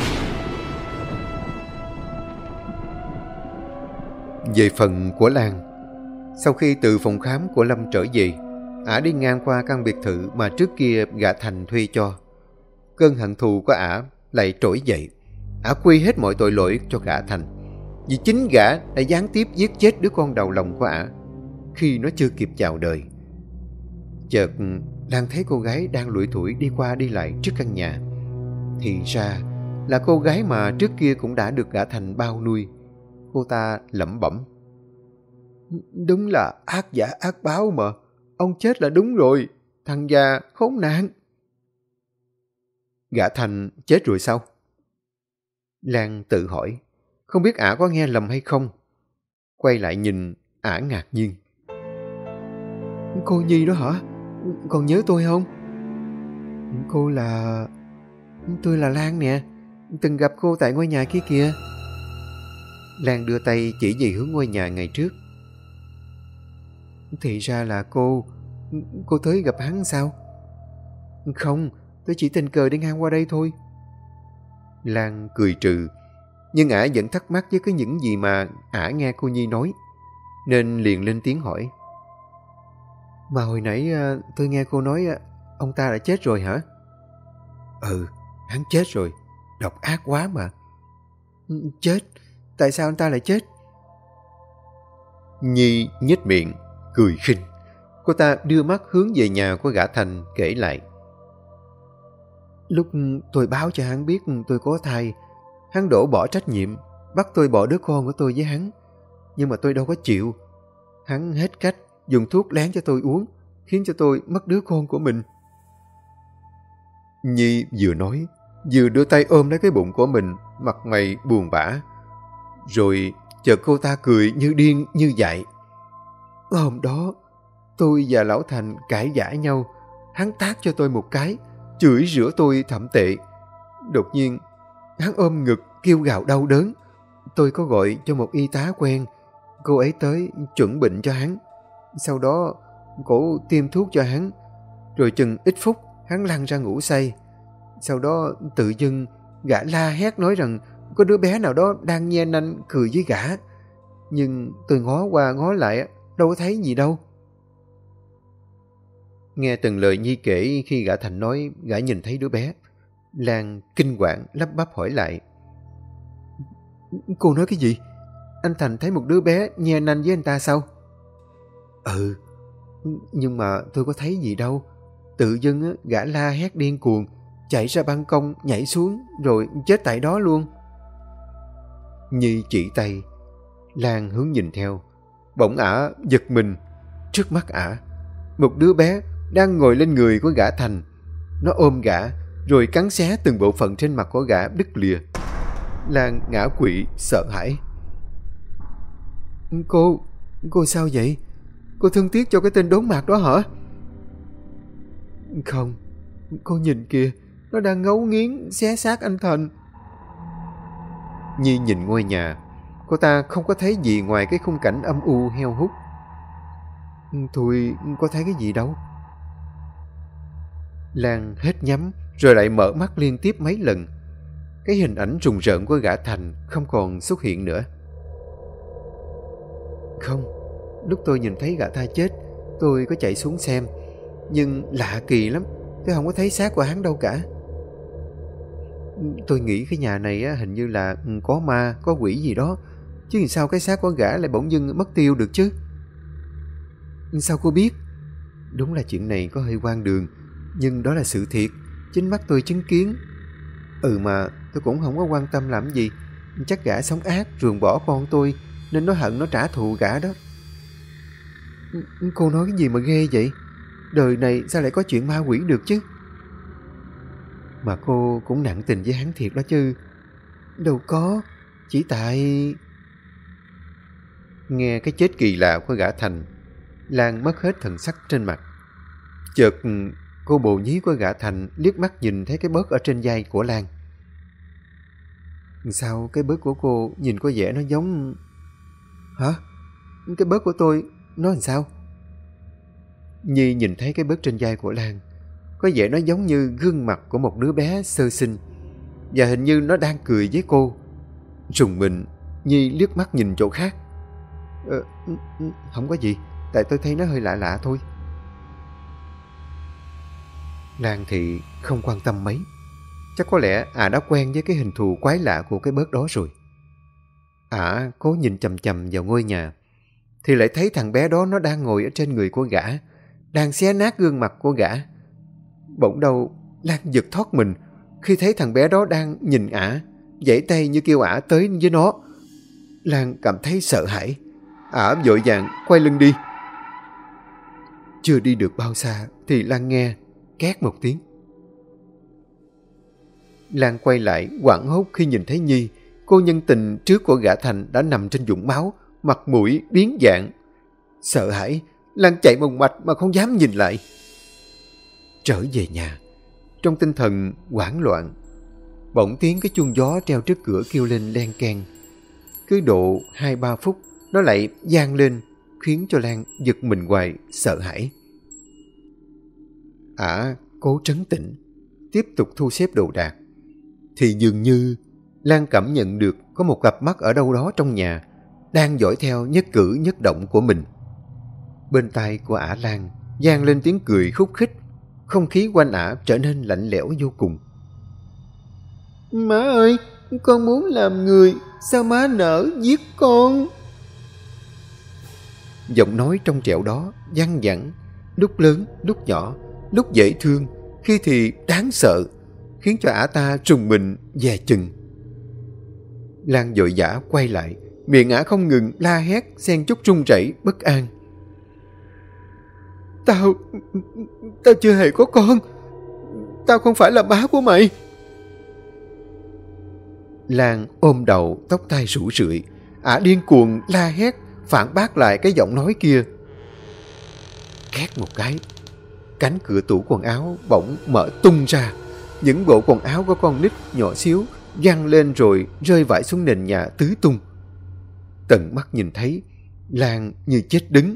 Về phần của Lan, sau khi từ phòng khám của Lâm trở về, ả đi ngang qua căn biệt thự mà trước kia gã Thành thuê cho. Cơn hận thù của ả lại trỗi dậy. Ả quy hết mọi tội lỗi cho gã Thành, vì chính gã đã gián tiếp giết chết đứa con đầu lòng của ả khi nó chưa kịp chào đời. Chợt Lan thấy cô gái đang lủi thủi đi qua đi lại trước căn nhà. Thì ra là cô gái mà trước kia cũng đã được gã Thành bao nuôi. Cô ta lẩm bẩm: Đúng là ác giả ác báo mà. Ông chết là đúng rồi. Thằng già khốn nạn. Gã Thành chết rồi sao? Lan tự hỏi, không biết ả có nghe lầm hay không. Quay lại nhìn, ả ngạc nhiên. Cô Nhi đó hả? Còn nhớ tôi không? Cô là... Tôi là Lan nè, từng gặp cô tại ngôi nhà kia kìa. Lan đưa tay chỉ về hướng ngôi nhà ngày trước. Thì ra là cô... Cô tới gặp hắn sao? Không, tôi chỉ tình cờ đi ngang qua đây thôi. Lan cười trừ, nhưng ả vẫn thắc mắc với cái những gì mà ả nghe cô Nhi nói, nên liền lên tiếng hỏi. Mà hồi nãy tôi nghe cô nói ông ta đã chết rồi hả? Ừ, hắn chết rồi, độc ác quá mà. Chết? Tại sao ông ta lại chết? Nhi nhếch miệng, cười khinh. Cô ta đưa mắt hướng về nhà của gã Thành kể lại. Lúc tôi báo cho hắn biết tôi có thai, hắn đổ bỏ trách nhiệm, bắt tôi bỏ đứa con của tôi với hắn. Nhưng mà tôi đâu có chịu. Hắn hết cách dùng thuốc lén cho tôi uống, khiến cho tôi mất đứa con của mình. Nhi vừa nói, vừa đưa tay ôm lấy cái bụng của mình, mặt mày buồn bã. Rồi chợt cô ta cười như điên như dại. Hôm đó, tôi và Lão Thành cãi vã nhau. Hắn tát cho tôi một cái, chửi rủa tôi thậm tệ. Đột nhiên, hắn ôm ngực kêu gào đau đớn. Tôi có gọi cho một y tá quen. Cô ấy tới chuẩn bệnh cho hắn. Sau đó, cổ tiêm thuốc cho hắn. Rồi chừng ít phút, hắn lăn ra ngủ say. Sau đó, tự dưng, gã la hét nói rằng có đứa bé nào đó đang nhe nanh cười với gã. Nhưng tôi ngó qua ngó lại, đâu có thấy gì đâu. Nghe từng lời Nhi kể khi gã Thành nói gã nhìn thấy đứa bé, Lan kinh hoàng lắp bắp hỏi lại. Cô nói cái gì? Anh Thành thấy một đứa bé nhe nanh với anh ta sao? Ừ, nhưng mà tôi có thấy gì đâu. Tự dưng gã la hét điên cuồng, chạy ra ban công nhảy xuống rồi chết tại đó luôn. Nhi chỉ tay, Lan hướng nhìn theo. Bỗng ả giật mình. Trước mắt ả, một đứa bé đang ngồi lên người của gã Thành. Nó ôm gã rồi cắn xé từng bộ phận trên mặt của gã đứt lìa. Lan ngã quỵ sợ hãi. Cô, cô sao vậy? Cô thương tiếc cho cái tên đốn mặt đó hả? Không, cô nhìn kìa, nó đang ngấu nghiến xé xác anh Thành. Nhi nhìn ngôi nhà, cô ta không có thấy gì ngoài cái khung cảnh âm u heo hút. Tôi có thấy cái gì đâu. Lan hết nhắm rồi lại mở mắt liên tiếp mấy lần. Cái hình ảnh rùng rợn của gã Thành không còn xuất hiện nữa. Không, lúc tôi nhìn thấy gã ta chết, tôi có chạy xuống xem. Nhưng lạ kỳ lắm, tôi không có thấy xác của hắn đâu cả. Tôi nghĩ cái nhà này hình như là có ma, có quỷ gì đó. Chứ sao cái xác của gã lại bỗng dưng mất tiêu được chứ? Sao cô biết? Đúng là chuyện này có hơi hoang đường, nhưng đó là sự thiệt, chính mắt tôi chứng kiến. Ừ mà tôi cũng không có quan tâm làm gì. Chắc gã sống ác ruồng bỏ con tôi, nên nó hận nó trả thù gã đó. Cô nói cái gì mà ghê vậy? Đời này sao lại có chuyện ma quỷ được chứ? Mà cô cũng nặng tình với hắn thiệt đó chứ. Đâu có, chỉ tại... Nghe cái chết kỳ lạ của gã Thành, Lan mất hết thần sắc trên mặt. Chợt cô bồ nhí của gã Thành liếc mắt nhìn thấy cái bớt ở trên vai của Lan. Sao cái bớt của cô nhìn có vẻ nó giống... Hả? Cái bớt của tôi nó làm sao? Nhi nhìn thấy cái bớt trên vai của Lan, có vẻ nó giống như gương mặt của một đứa bé sơ sinh, và hình như nó đang cười với cô. Rùng mình, Nhi liếc mắt nhìn chỗ khác. Ờ, không có gì, tại tôi thấy nó hơi lạ lạ thôi. Lan thì không quan tâm mấy. Chắc có lẽ ả đã quen với cái hình thù quái lạ của cái bớt đó rồi. Ả cố nhìn chằm chằm vào ngôi nhà, thì lại thấy thằng bé đó nó đang ngồi ở trên người của gã, đang xé nát gương mặt của gã. Bỗng đầu Lan giật thoát mình khi thấy thằng bé đó đang nhìn ả, giãy tay như kêu ả tới với nó. Lan cảm thấy sợ hãi. Ả vội vàng quay lưng đi. Chưa đi được bao xa thì Lan nghe két một tiếng. Lan quay lại hoảng hốt khi nhìn thấy Nhi, cô nhân tình trước của gã Thành đã nằm trên vũng máu, mặt mũi biến dạng. Sợ hãi, Lan chạy một mạch mà không dám nhìn lại. Trở về nhà, trong tinh thần hoảng loạn, bỗng tiếng cái chuông gió treo trước cửa kêu lên len keng. Cứ độ hai ba phút, nó lại vang lên, khiến cho Lan giật mình hoài, sợ hãi. Ả cố trấn tĩnh, tiếp tục thu xếp đồ đạc. Thì dường như Lan cảm nhận được có một cặp mắt ở đâu đó trong nhà đang dõi theo nhất cử nhất động của mình. Bên tai của Ả Lan vang lên tiếng cười khúc khích, không khí quanh Ả trở nên lạnh lẽo vô cùng. Má ơi, con muốn làm người, sao má nỡ giết con? Giọng nói trong trẻo đó văng vẳng, lúc lớn, lúc nhỏ, lúc dễ thương, khi thì đáng sợ, khiến cho Ả ta trùng mình dè chừng. Lan vội vã quay lại, miệng Ả không ngừng la hét, xen chút run rẩy bất an. Tao, tao chưa hề có con. Tao không phải là má của mày. Lan ôm đầu, tóc tai rủ rượi. Ả điên cuồng la hét, phản bác lại cái giọng nói kia. Két một cái, cánh cửa tủ quần áo bỗng mở tung ra. Những bộ quần áo của con nít nhỏ xíu văng lên rồi rơi vãi xuống nền nhà tứ tung. Tận mắt nhìn thấy, Lan như chết đứng.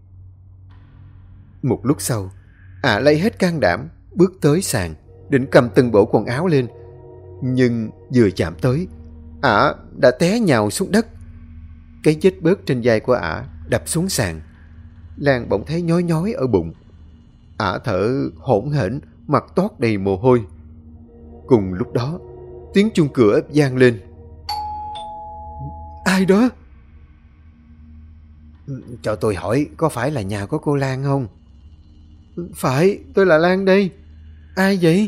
Một lúc sau, Ả lấy hết can đảm bước tới sàn, định cầm từng bộ quần áo lên. Nhưng vừa chạm tới, Ả đã té nhào xuống đất. Cái vết bớt trên vai của Ả đập xuống sàn. Lan bỗng thấy nhói nhói ở bụng. Ả thở hổn hển, mặt toát đầy mồ hôi. Cùng lúc đó, tiếng chuông cửa vang lên. Ai đó? Cho tôi hỏi, có phải là nhà của cô Lan không? Phải, tôi là Lan đây. Ai vậy?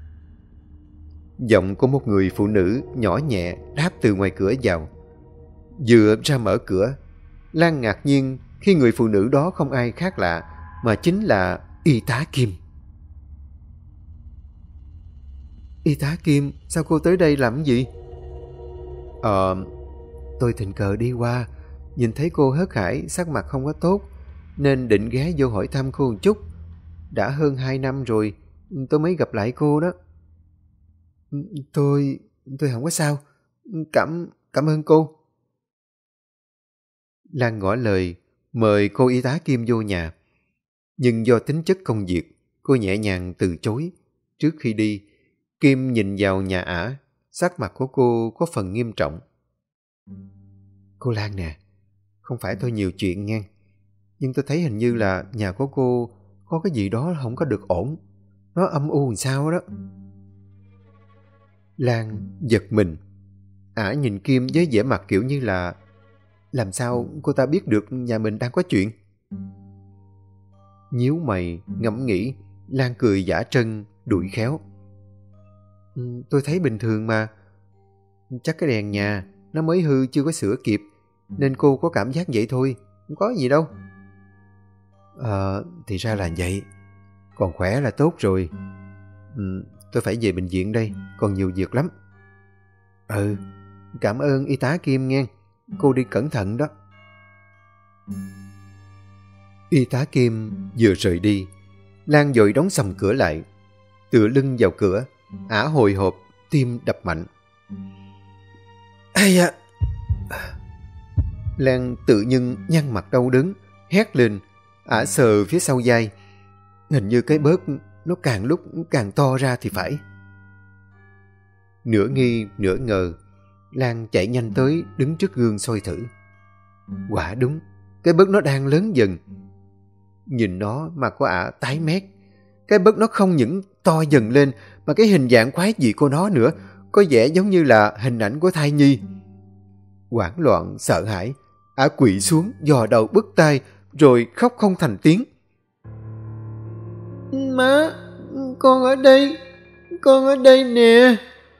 Giọng của một người phụ nữ nhỏ nhẹ đáp từ ngoài cửa vào. Vừa ra mở cửa, Lan ngạc nhiên khi người phụ nữ đó không ai khác lạ mà chính là y tá Kim. Y tá Kim, sao cô tới đây làm gì? Ờ, tôi tình cờ đi qua, nhìn thấy cô hớt hải, sắc mặt không có tốt, nên định ghé vô hỏi thăm cô một chút. Đã hơn hai năm rồi, tôi mới gặp lại cô đó. Tôi... tôi không có sao. Cảm... cảm ơn cô. Lan ngỏ lời mời cô y tá Kim vô nhà. Nhưng do tính chất công việc, cô nhẹ nhàng từ chối. Trước khi đi, Kim nhìn vào nhà Ả, sắc mặt của cô có phần nghiêm trọng. Cô Lan nè, không phải tôi nhiều chuyện nghe, nhưng tôi thấy hình như là nhà của cô có cái gì đó không có được ổn. Nó âm u làm sao đó. Lan giật mình. Ả nhìn Kim với vẻ mặt kiểu như là làm sao cô ta biết được nhà mình đang có chuyện. Nhíu mày ngẫm nghĩ, Lan cười giả trân đuổi khéo. Ừ, tôi thấy bình thường mà. Chắc cái đèn nhà nó mới hư chưa có sửa kịp, nên cô có cảm giác vậy thôi, không có gì đâu. Ờ, thì ra là vậy. Còn khỏe là tốt rồi. Ừ, tôi phải về bệnh viện đây, còn nhiều việc lắm. Ừ, cảm ơn y tá Kim nghe. Cô đi cẩn thận đó. Y tá Kim vừa rời đi, Lan vội đóng sầm cửa lại. Tựa lưng vào cửa, Ả hồi hộp, tim đập mạnh. Ai à? Lan tự nhiên nhăn mặt đau đớn, hét lên. Ả sờ phía sau vai. Hình như cái bớt nó càng lúc càng to ra thì phải. Nửa nghi nửa ngờ, Lan chạy nhanh tới đứng trước gương soi thử. Quả đúng, cái bớt nó đang lớn dần. Nhìn nó mà của Ả tái mét. Cái bớt nó không những to dần lên, mà cái hình dạng quái dị của nó nữa, có vẻ giống như là hình ảnh của thai nhi. Hoảng loạn sợ hãi, Ả quỵ xuống dò đầu bứt tai, rồi khóc không thành tiếng. Má, con ở đây, con ở đây nè.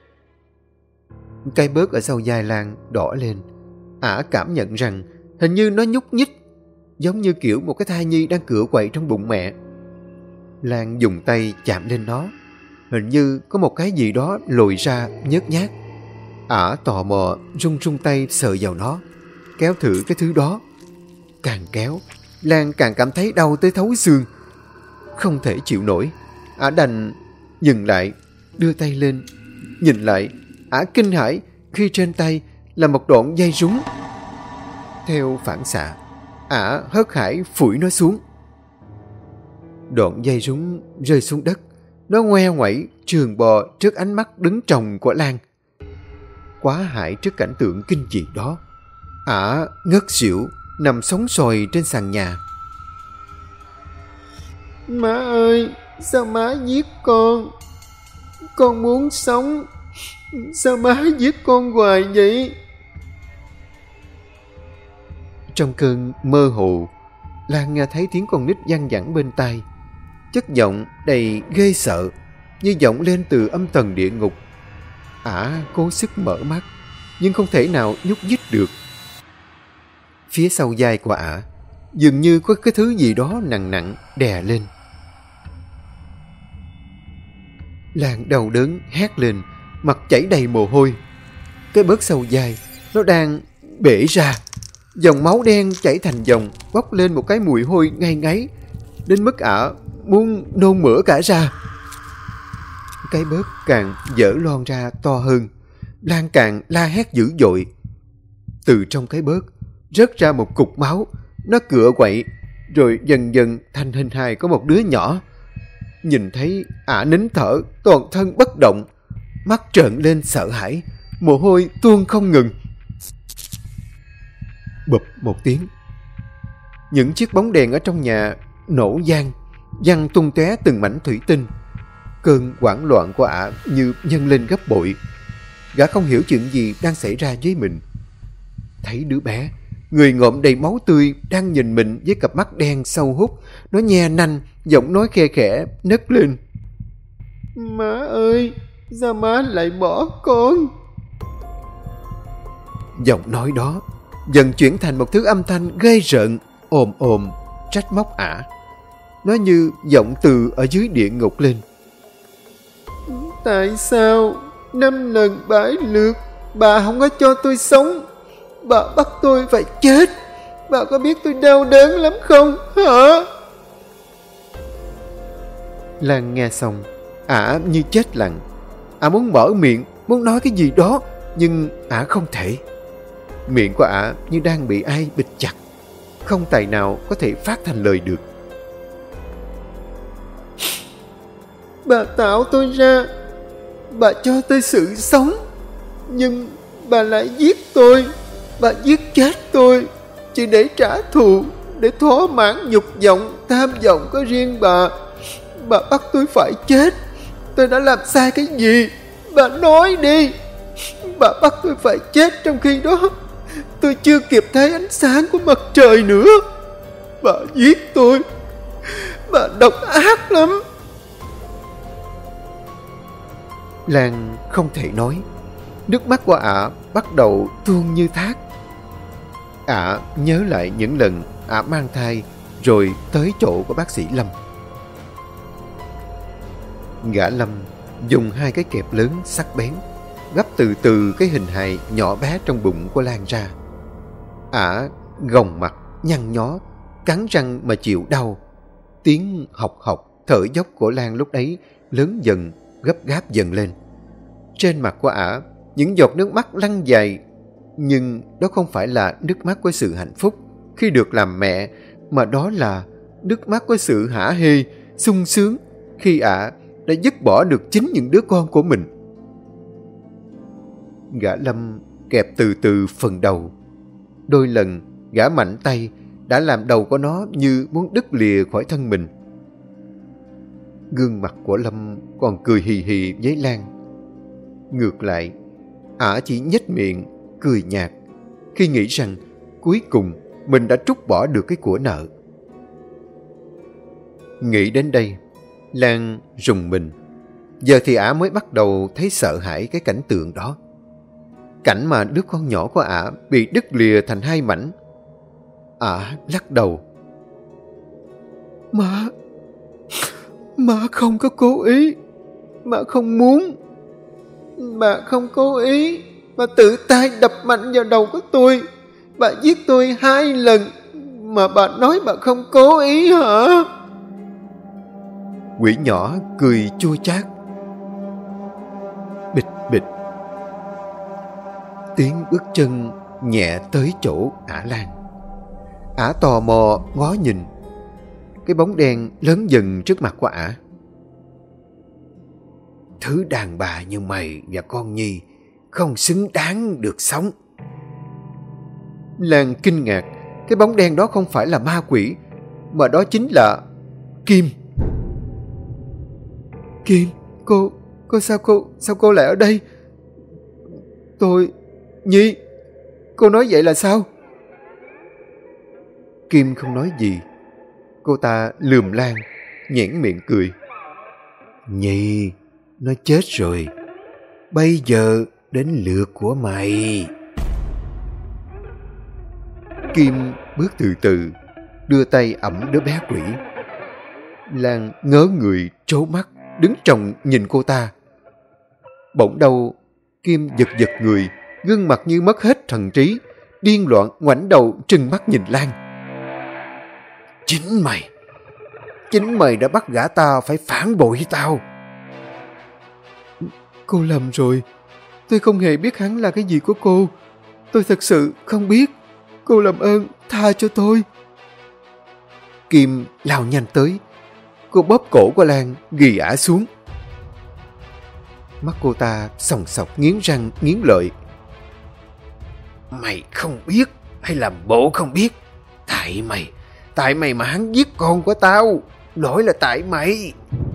Cái bớt ở sau vai Lan đỏ lên. Ả cảm nhận rằng hình như nó nhúc nhích, giống như kiểu một cái thai nhi đang cựa quậy trong bụng mẹ. Lan dùng tay chạm lên nó. hình như có một cái gì đó lồi ra nhớt nhát. Ả tò mò run run tay sờ vào nó, kéo thử cái thứ đó. Càng kéo, Lan càng cảm thấy đau tới thấu xương. Không thể chịu nổi, Ả đành dừng lại, đưa tay lên. Nhìn lại, Ả kinh hãi khi trên tay là một đoạn dây rúng. Theo phản xạ, Ả hớt hải phủi nó xuống. Đoạn dây rúng rơi xuống đất. Nó ngoe ngoẩy trườn bò trước ánh mắt đứng trồng của Lan. Quá hãi trước cảnh tượng kinh dị đó, Ả ngất xỉu nằm sống sòi trên sàn nhà. Má ơi, sao má giết con? Con muốn sống, sao má giết con hoài vậy? Trong cơn mơ hồ, Lan nghe thấy tiếng con nít văng vẳng bên tai, chất giọng đầy ghê sợ, như vọng lên từ âm tầng địa ngục. Ả cố sức mở mắt, nhưng không thể nào nhúc nhích được. Phía sau vai của Ả dường như có cái thứ gì đó nặng nặng đè lên. Lan đau đớn hét lên, mặt chảy đầy mồ hôi. Cái bớt sau vai nó đang bể ra, dòng máu đen chảy thành dòng, bốc lên một cái mùi hôi ngây ngáy, đến mức Ả muốn nôn mửa cả ra. Cái bớt càng dở lon ra to hơn, Lan càng la hét dữ dội. Từ trong cái bớt rớt ra một cục máu. Nó cựa quậy, rồi dần dần thành hình hài của một đứa nhỏ. Nhìn thấy Ả nín thở, toàn thân bất động, mắt trợn lên sợ hãi, mồ hôi tuôn không ngừng. Bụp một tiếng, những chiếc bóng đèn ở trong nhà nổ vang, văng tung tóe từng mảnh thủy tinh. Cơn hoảng loạn của Ả như nhân lên gấp bội. Gã không hiểu chuyện gì đang xảy ra với mình. Thấy đứa bé, người ngộm đầy máu tươi, đang nhìn mình với cặp mắt đen sâu hút. Nó nhe nanh, giọng nói khe khẽ nấc lên. Má ơi, sao má lại bỏ con? Giọng nói đó dần chuyển thành một thứ âm thanh ghê rợn, ồm ồm, trách móc Ả. Nó như giọng từ ở dưới địa ngục lên. Tại sao năm lần bảy lượt bà không có cho tôi sống? Bà bắt tôi phải chết. Bà có biết tôi đau đớn lắm không hả? Lan nghe xong, Ả như chết lặng. Ả muốn mở miệng, muốn nói cái gì đó, nhưng Ả không thể. Miệng của Ả như đang bị ai bịt chặt, không tài nào có thể phát thành lời được. Bà tạo tôi ra, bà cho tôi sự sống, nhưng bà lại giết tôi. Bà giết chết tôi chỉ để trả thù, để thỏa mãn nhục vọng, tham vọng có riêng bà. Bà bắt tôi phải chết. Tôi đã làm sai cái gì? Bà nói đi. Bà bắt tôi phải chết, trong khi đó tôi chưa kịp thấy ánh sáng của mặt trời nữa. Bà giết tôi. Bà độc ác lắm. Lan không thể nói. Nước mắt của Ả bắt đầu tuôn như thác. Ả nhớ lại những lần Ả mang thai rồi tới chỗ của bác sĩ Lâm. Gã Lâm dùng hai cái kẹp lớn sắc bén gấp từ từ cái hình hài nhỏ bé trong bụng của Lan ra. Ả gồng mặt nhăn nhó, cắn răng mà chịu đau. Tiếng hộc hộc thở dốc của Lan lúc ấy lớn dần, gấp gáp dần lên. Trên mặt của Ả những giọt nước mắt lăn dài, nhưng đó không phải là nước mắt của sự hạnh phúc khi được làm mẹ, mà đó là nước mắt của sự hả hê, sung sướng khi Ả đã dứt bỏ được chính những đứa con của mình. Gã Lâm kẹp từ từ phần đầu. Đôi lần gã mạnh tay đã làm đầu của nó như muốn đứt lìa khỏi thân mình. Gương mặt của Lâm còn cười hì hì với Lan. Ngược lại, Ả chỉ nhếch miệng cười nhạt khi nghĩ rằng cuối cùng mình đã trút bỏ được cái của nợ. Nghĩ đến đây, Lan rùng mình. Giờ thì Ả mới bắt đầu thấy sợ hãi cái cảnh tượng đó. Cảnh mà đứa con nhỏ của Ả bị đứt lìa thành hai mảnh. Ả lắc đầu. Má, má không có cố ý. Bà không muốn. Bà không cố ý. Bà tự tay đập mạnh vào đầu của tôi. Bà giết tôi hai lần mà bà nói bà không cố ý hả? Quỷ nhỏ cười chua chát. Bịch bịch. Tiếng bước chân nhẹ tới chỗ ả Lan. Ả tò mò ngó nhìn. Cái bóng đen lớn dần trước mặt của ả. Thứ đàn bà như mày và con Nhi không xứng đáng được sống. Lan kinh ngạc. Cái bóng đen đó không phải là ma quỷ, mà đó chính là Kim. Kim, cô, cô sao cô, sao cô lại ở đây? Tôi, Nhi, cô nói vậy là sao? Kim không nói gì. Cô ta lườm Lan, nhoẻn miệng cười. Nhi, nó chết rồi. Bây giờ đến lượt của mày. Kim bước từ từ, đưa tay ẵm đứa bé quỷ. Lan ngớ người trố mắt, đứng trồng nhìn cô ta. Bỗng đâu Kim giật giật người, gương mặt như mất hết thần trí, điên loạn ngoảnh đầu trừng mắt nhìn Lan. Chính mày, chính mày đã bắt gã ta phải phản bội với tao. Cô lầm rồi. Tôi không hề biết hắn là cái gì của cô. Tôi thật sự không biết. Cô làm ơn tha cho tôi. Kim lao nhanh tới. Cô bóp cổ của Lan, ghì ả xuống. Mắt cô ta sòng sọc nghiến răng nghiến lợi. Mày không biết hay làm bộ không biết? Tại mày, tại mày mà hắn giết con của tao. Lỗi là tại mày.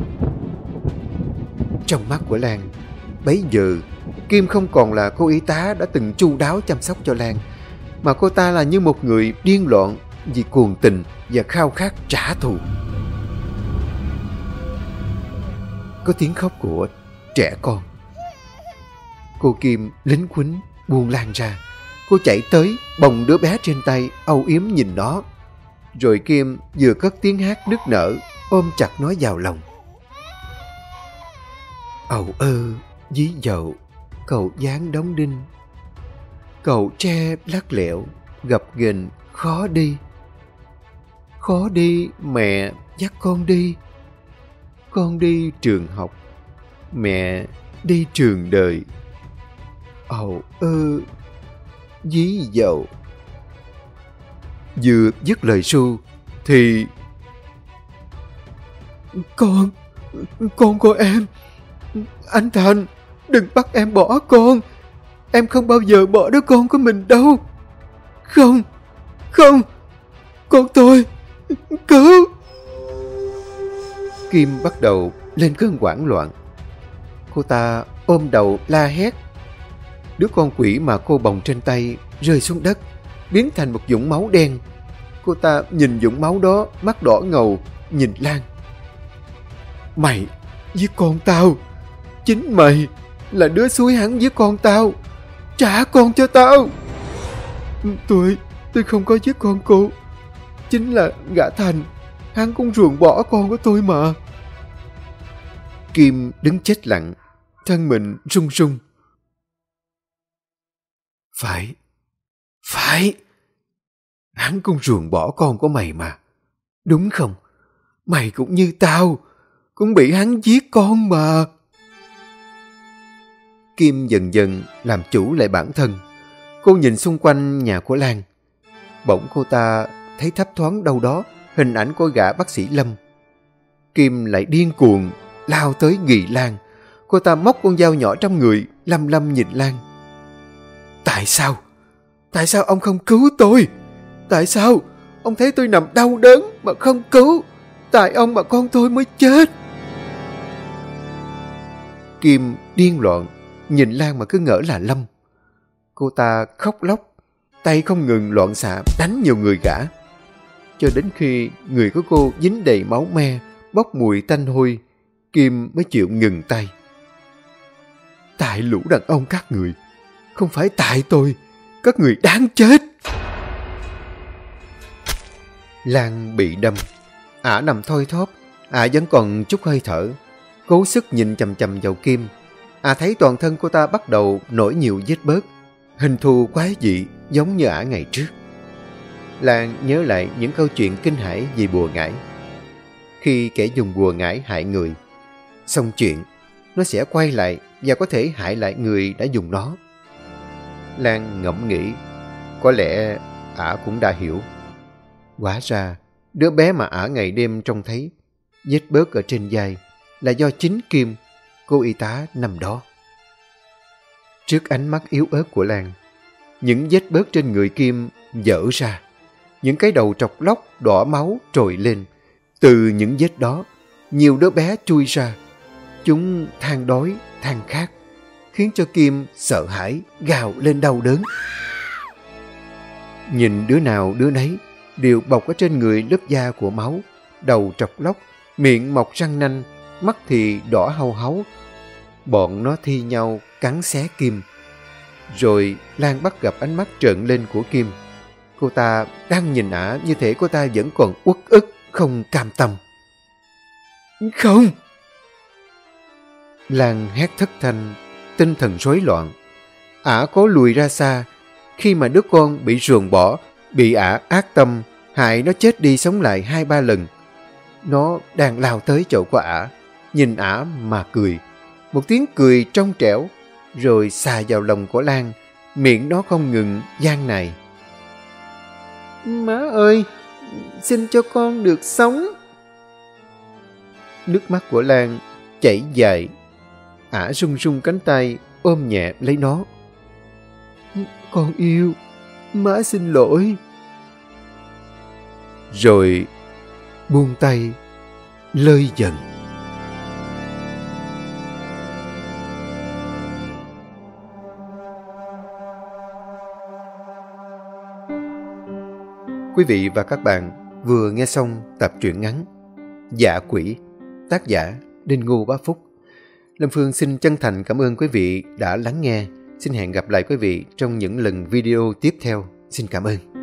Trong mắt của Lan, bấy giờ Kim không còn là cô y tá đã từng chu đáo chăm sóc cho Lan, mà cô ta là như một người điên loạn vì cuồng tình và khao khát trả thù. Có tiếng khóc của trẻ con. Cô Kim lính quýnh buông Lan ra. Cô chạy tới bồng đứa bé trên tay, âu yếm nhìn nó. Rồi Kim vừa cất tiếng hát nức nở, ôm chặt nó vào lòng. Ầu ơ dí dậu, cầu dáng đóng đinh, cầu tre lắc lẻo, gập ghềnh khó đi. Khó đi mẹ dắt con đi. Con đi trường học, mẹ đi trường đời. Ầu ơ dí dậu. Vừa dứt lời ru thì Con, con của em. Anh Thành, đừng bắt em bỏ con. Em không bao giờ bỏ đứa con của mình đâu. Không, không, con tôi, cứu. Kim bắt đầu lên cơn hoảng loạn. Cô ta ôm đầu la hét. Đứa con quỷ mà cô bồng trên tay rơi xuống đất, biến thành một vũng máu đen. Cô ta nhìn vũng máu đó, mắt đỏ ngầu, nhìn Lan. Mày giết con tao. Chính mày là đứa xúi hắn giết con tao. Trả con cho tao. Tôi, tôi không có giết con cô. Chính là gã Thành. Hắn cũng ruồng bỏ con của tôi mà. Kim đứng chết lặng, thân mình run run. Phải, phải. Hắn cũng ruồng bỏ con của mày mà. Đúng không? Mày cũng như tao, cũng bị hắn giết con mà. Kim dần dần làm chủ lại bản thân. Cô nhìn xung quanh nhà của Lan. Bỗng cô ta thấy thấp thoáng đâu đó hình ảnh của gã bác sĩ Lâm. Kim lại điên cuồng lao tới ghì Lan. Cô ta móc con dao nhỏ trong người, lăm lăm nhìn Lan. Tại sao? Tại sao ông không cứu tôi? Tại sao ông thấy tôi nằm đau đớn mà không cứu? Tại ông mà con tôi mới chết. Kim điên loạn nhìn Lan mà cứ ngỡ là Lâm. Cô ta khóc lóc, tay không ngừng loạn xạ đánh nhiều người gã, cho đến khi người của cô dính đầy máu me, bốc mùi tanh hôi, Kim mới chịu ngừng tay. Tại lũ đàn ông các người, không phải tại tôi, các người đáng chết. Lan bị đâm, ả nằm thoi thóp, ả vẫn còn chút hơi thở. cố sức nhìn chằm chằm vào Kim. Ả thấy toàn thân cô ta bắt đầu nổi nhiều vết bớt, hình thù quái dị giống như Ả ngày trước. Lan nhớ lại những câu chuyện kinh hãi về bùa ngải. Khi kẻ dùng bùa ngải hại người, xong chuyện, nó sẽ quay lại và có thể hại lại người đã dùng nó. Lan ngẫm nghĩ, có lẽ Ả cũng đã hiểu. Hóa ra, đứa bé mà Ả ngày đêm trông thấy, vết bớt ở trên vai là do chính Kim, cô y tá năm đó. Trước ánh mắt yếu ớt của Lan, những vết bớt trên người Kim vỡ ra. Những cái đầu trọc lóc đỏ máu trồi lên. Từ những vết đó, nhiều đứa bé chui ra. Chúng than đói, than khát, khiến cho Kim sợ hãi, gào lên đau đớn. Nhìn đứa nào đứa nấy đều bọc ở trên người lớp da của máu, đầu trọc lóc, miệng mọc răng nanh, mắt thì đỏ hau háu. Bọn nó thi nhau cắn xé Kim. Rồi Lan bắt gặp ánh mắt trợn lên của Kim. Cô ta đang nhìn Ả như thể cô ta vẫn còn uất ức, không cam tâm. Không! Lan hét thất thanh, tinh thần rối loạn. Ả cố lùi ra xa. Khi mà đứa con bị ruồng bỏ, bị Ả ác tâm, hại nó chết đi sống lại hai ba lần. Nó đang lao tới chỗ của Ả, nhìn Ả mà cười. Một tiếng cười trong trẻo, rồi xà vào lòng của Lan, miệng nó không ngừng van nài. Má ơi, xin cho con được sống. Nước mắt của Lan chảy dài. Ả run run cánh tay ôm nhẹ lấy nó. Con yêu, má xin lỗi. Rồi buông tay, lơi dần. Quý vị và các bạn vừa nghe xong tập truyện ngắn Dạ Quỷ, tác giả Đinh Ngô Bá Phúc. Lâm Phương xin chân thành cảm ơn quý vị đã lắng nghe. Xin hẹn gặp lại quý vị trong những lần video tiếp theo. Xin cảm ơn.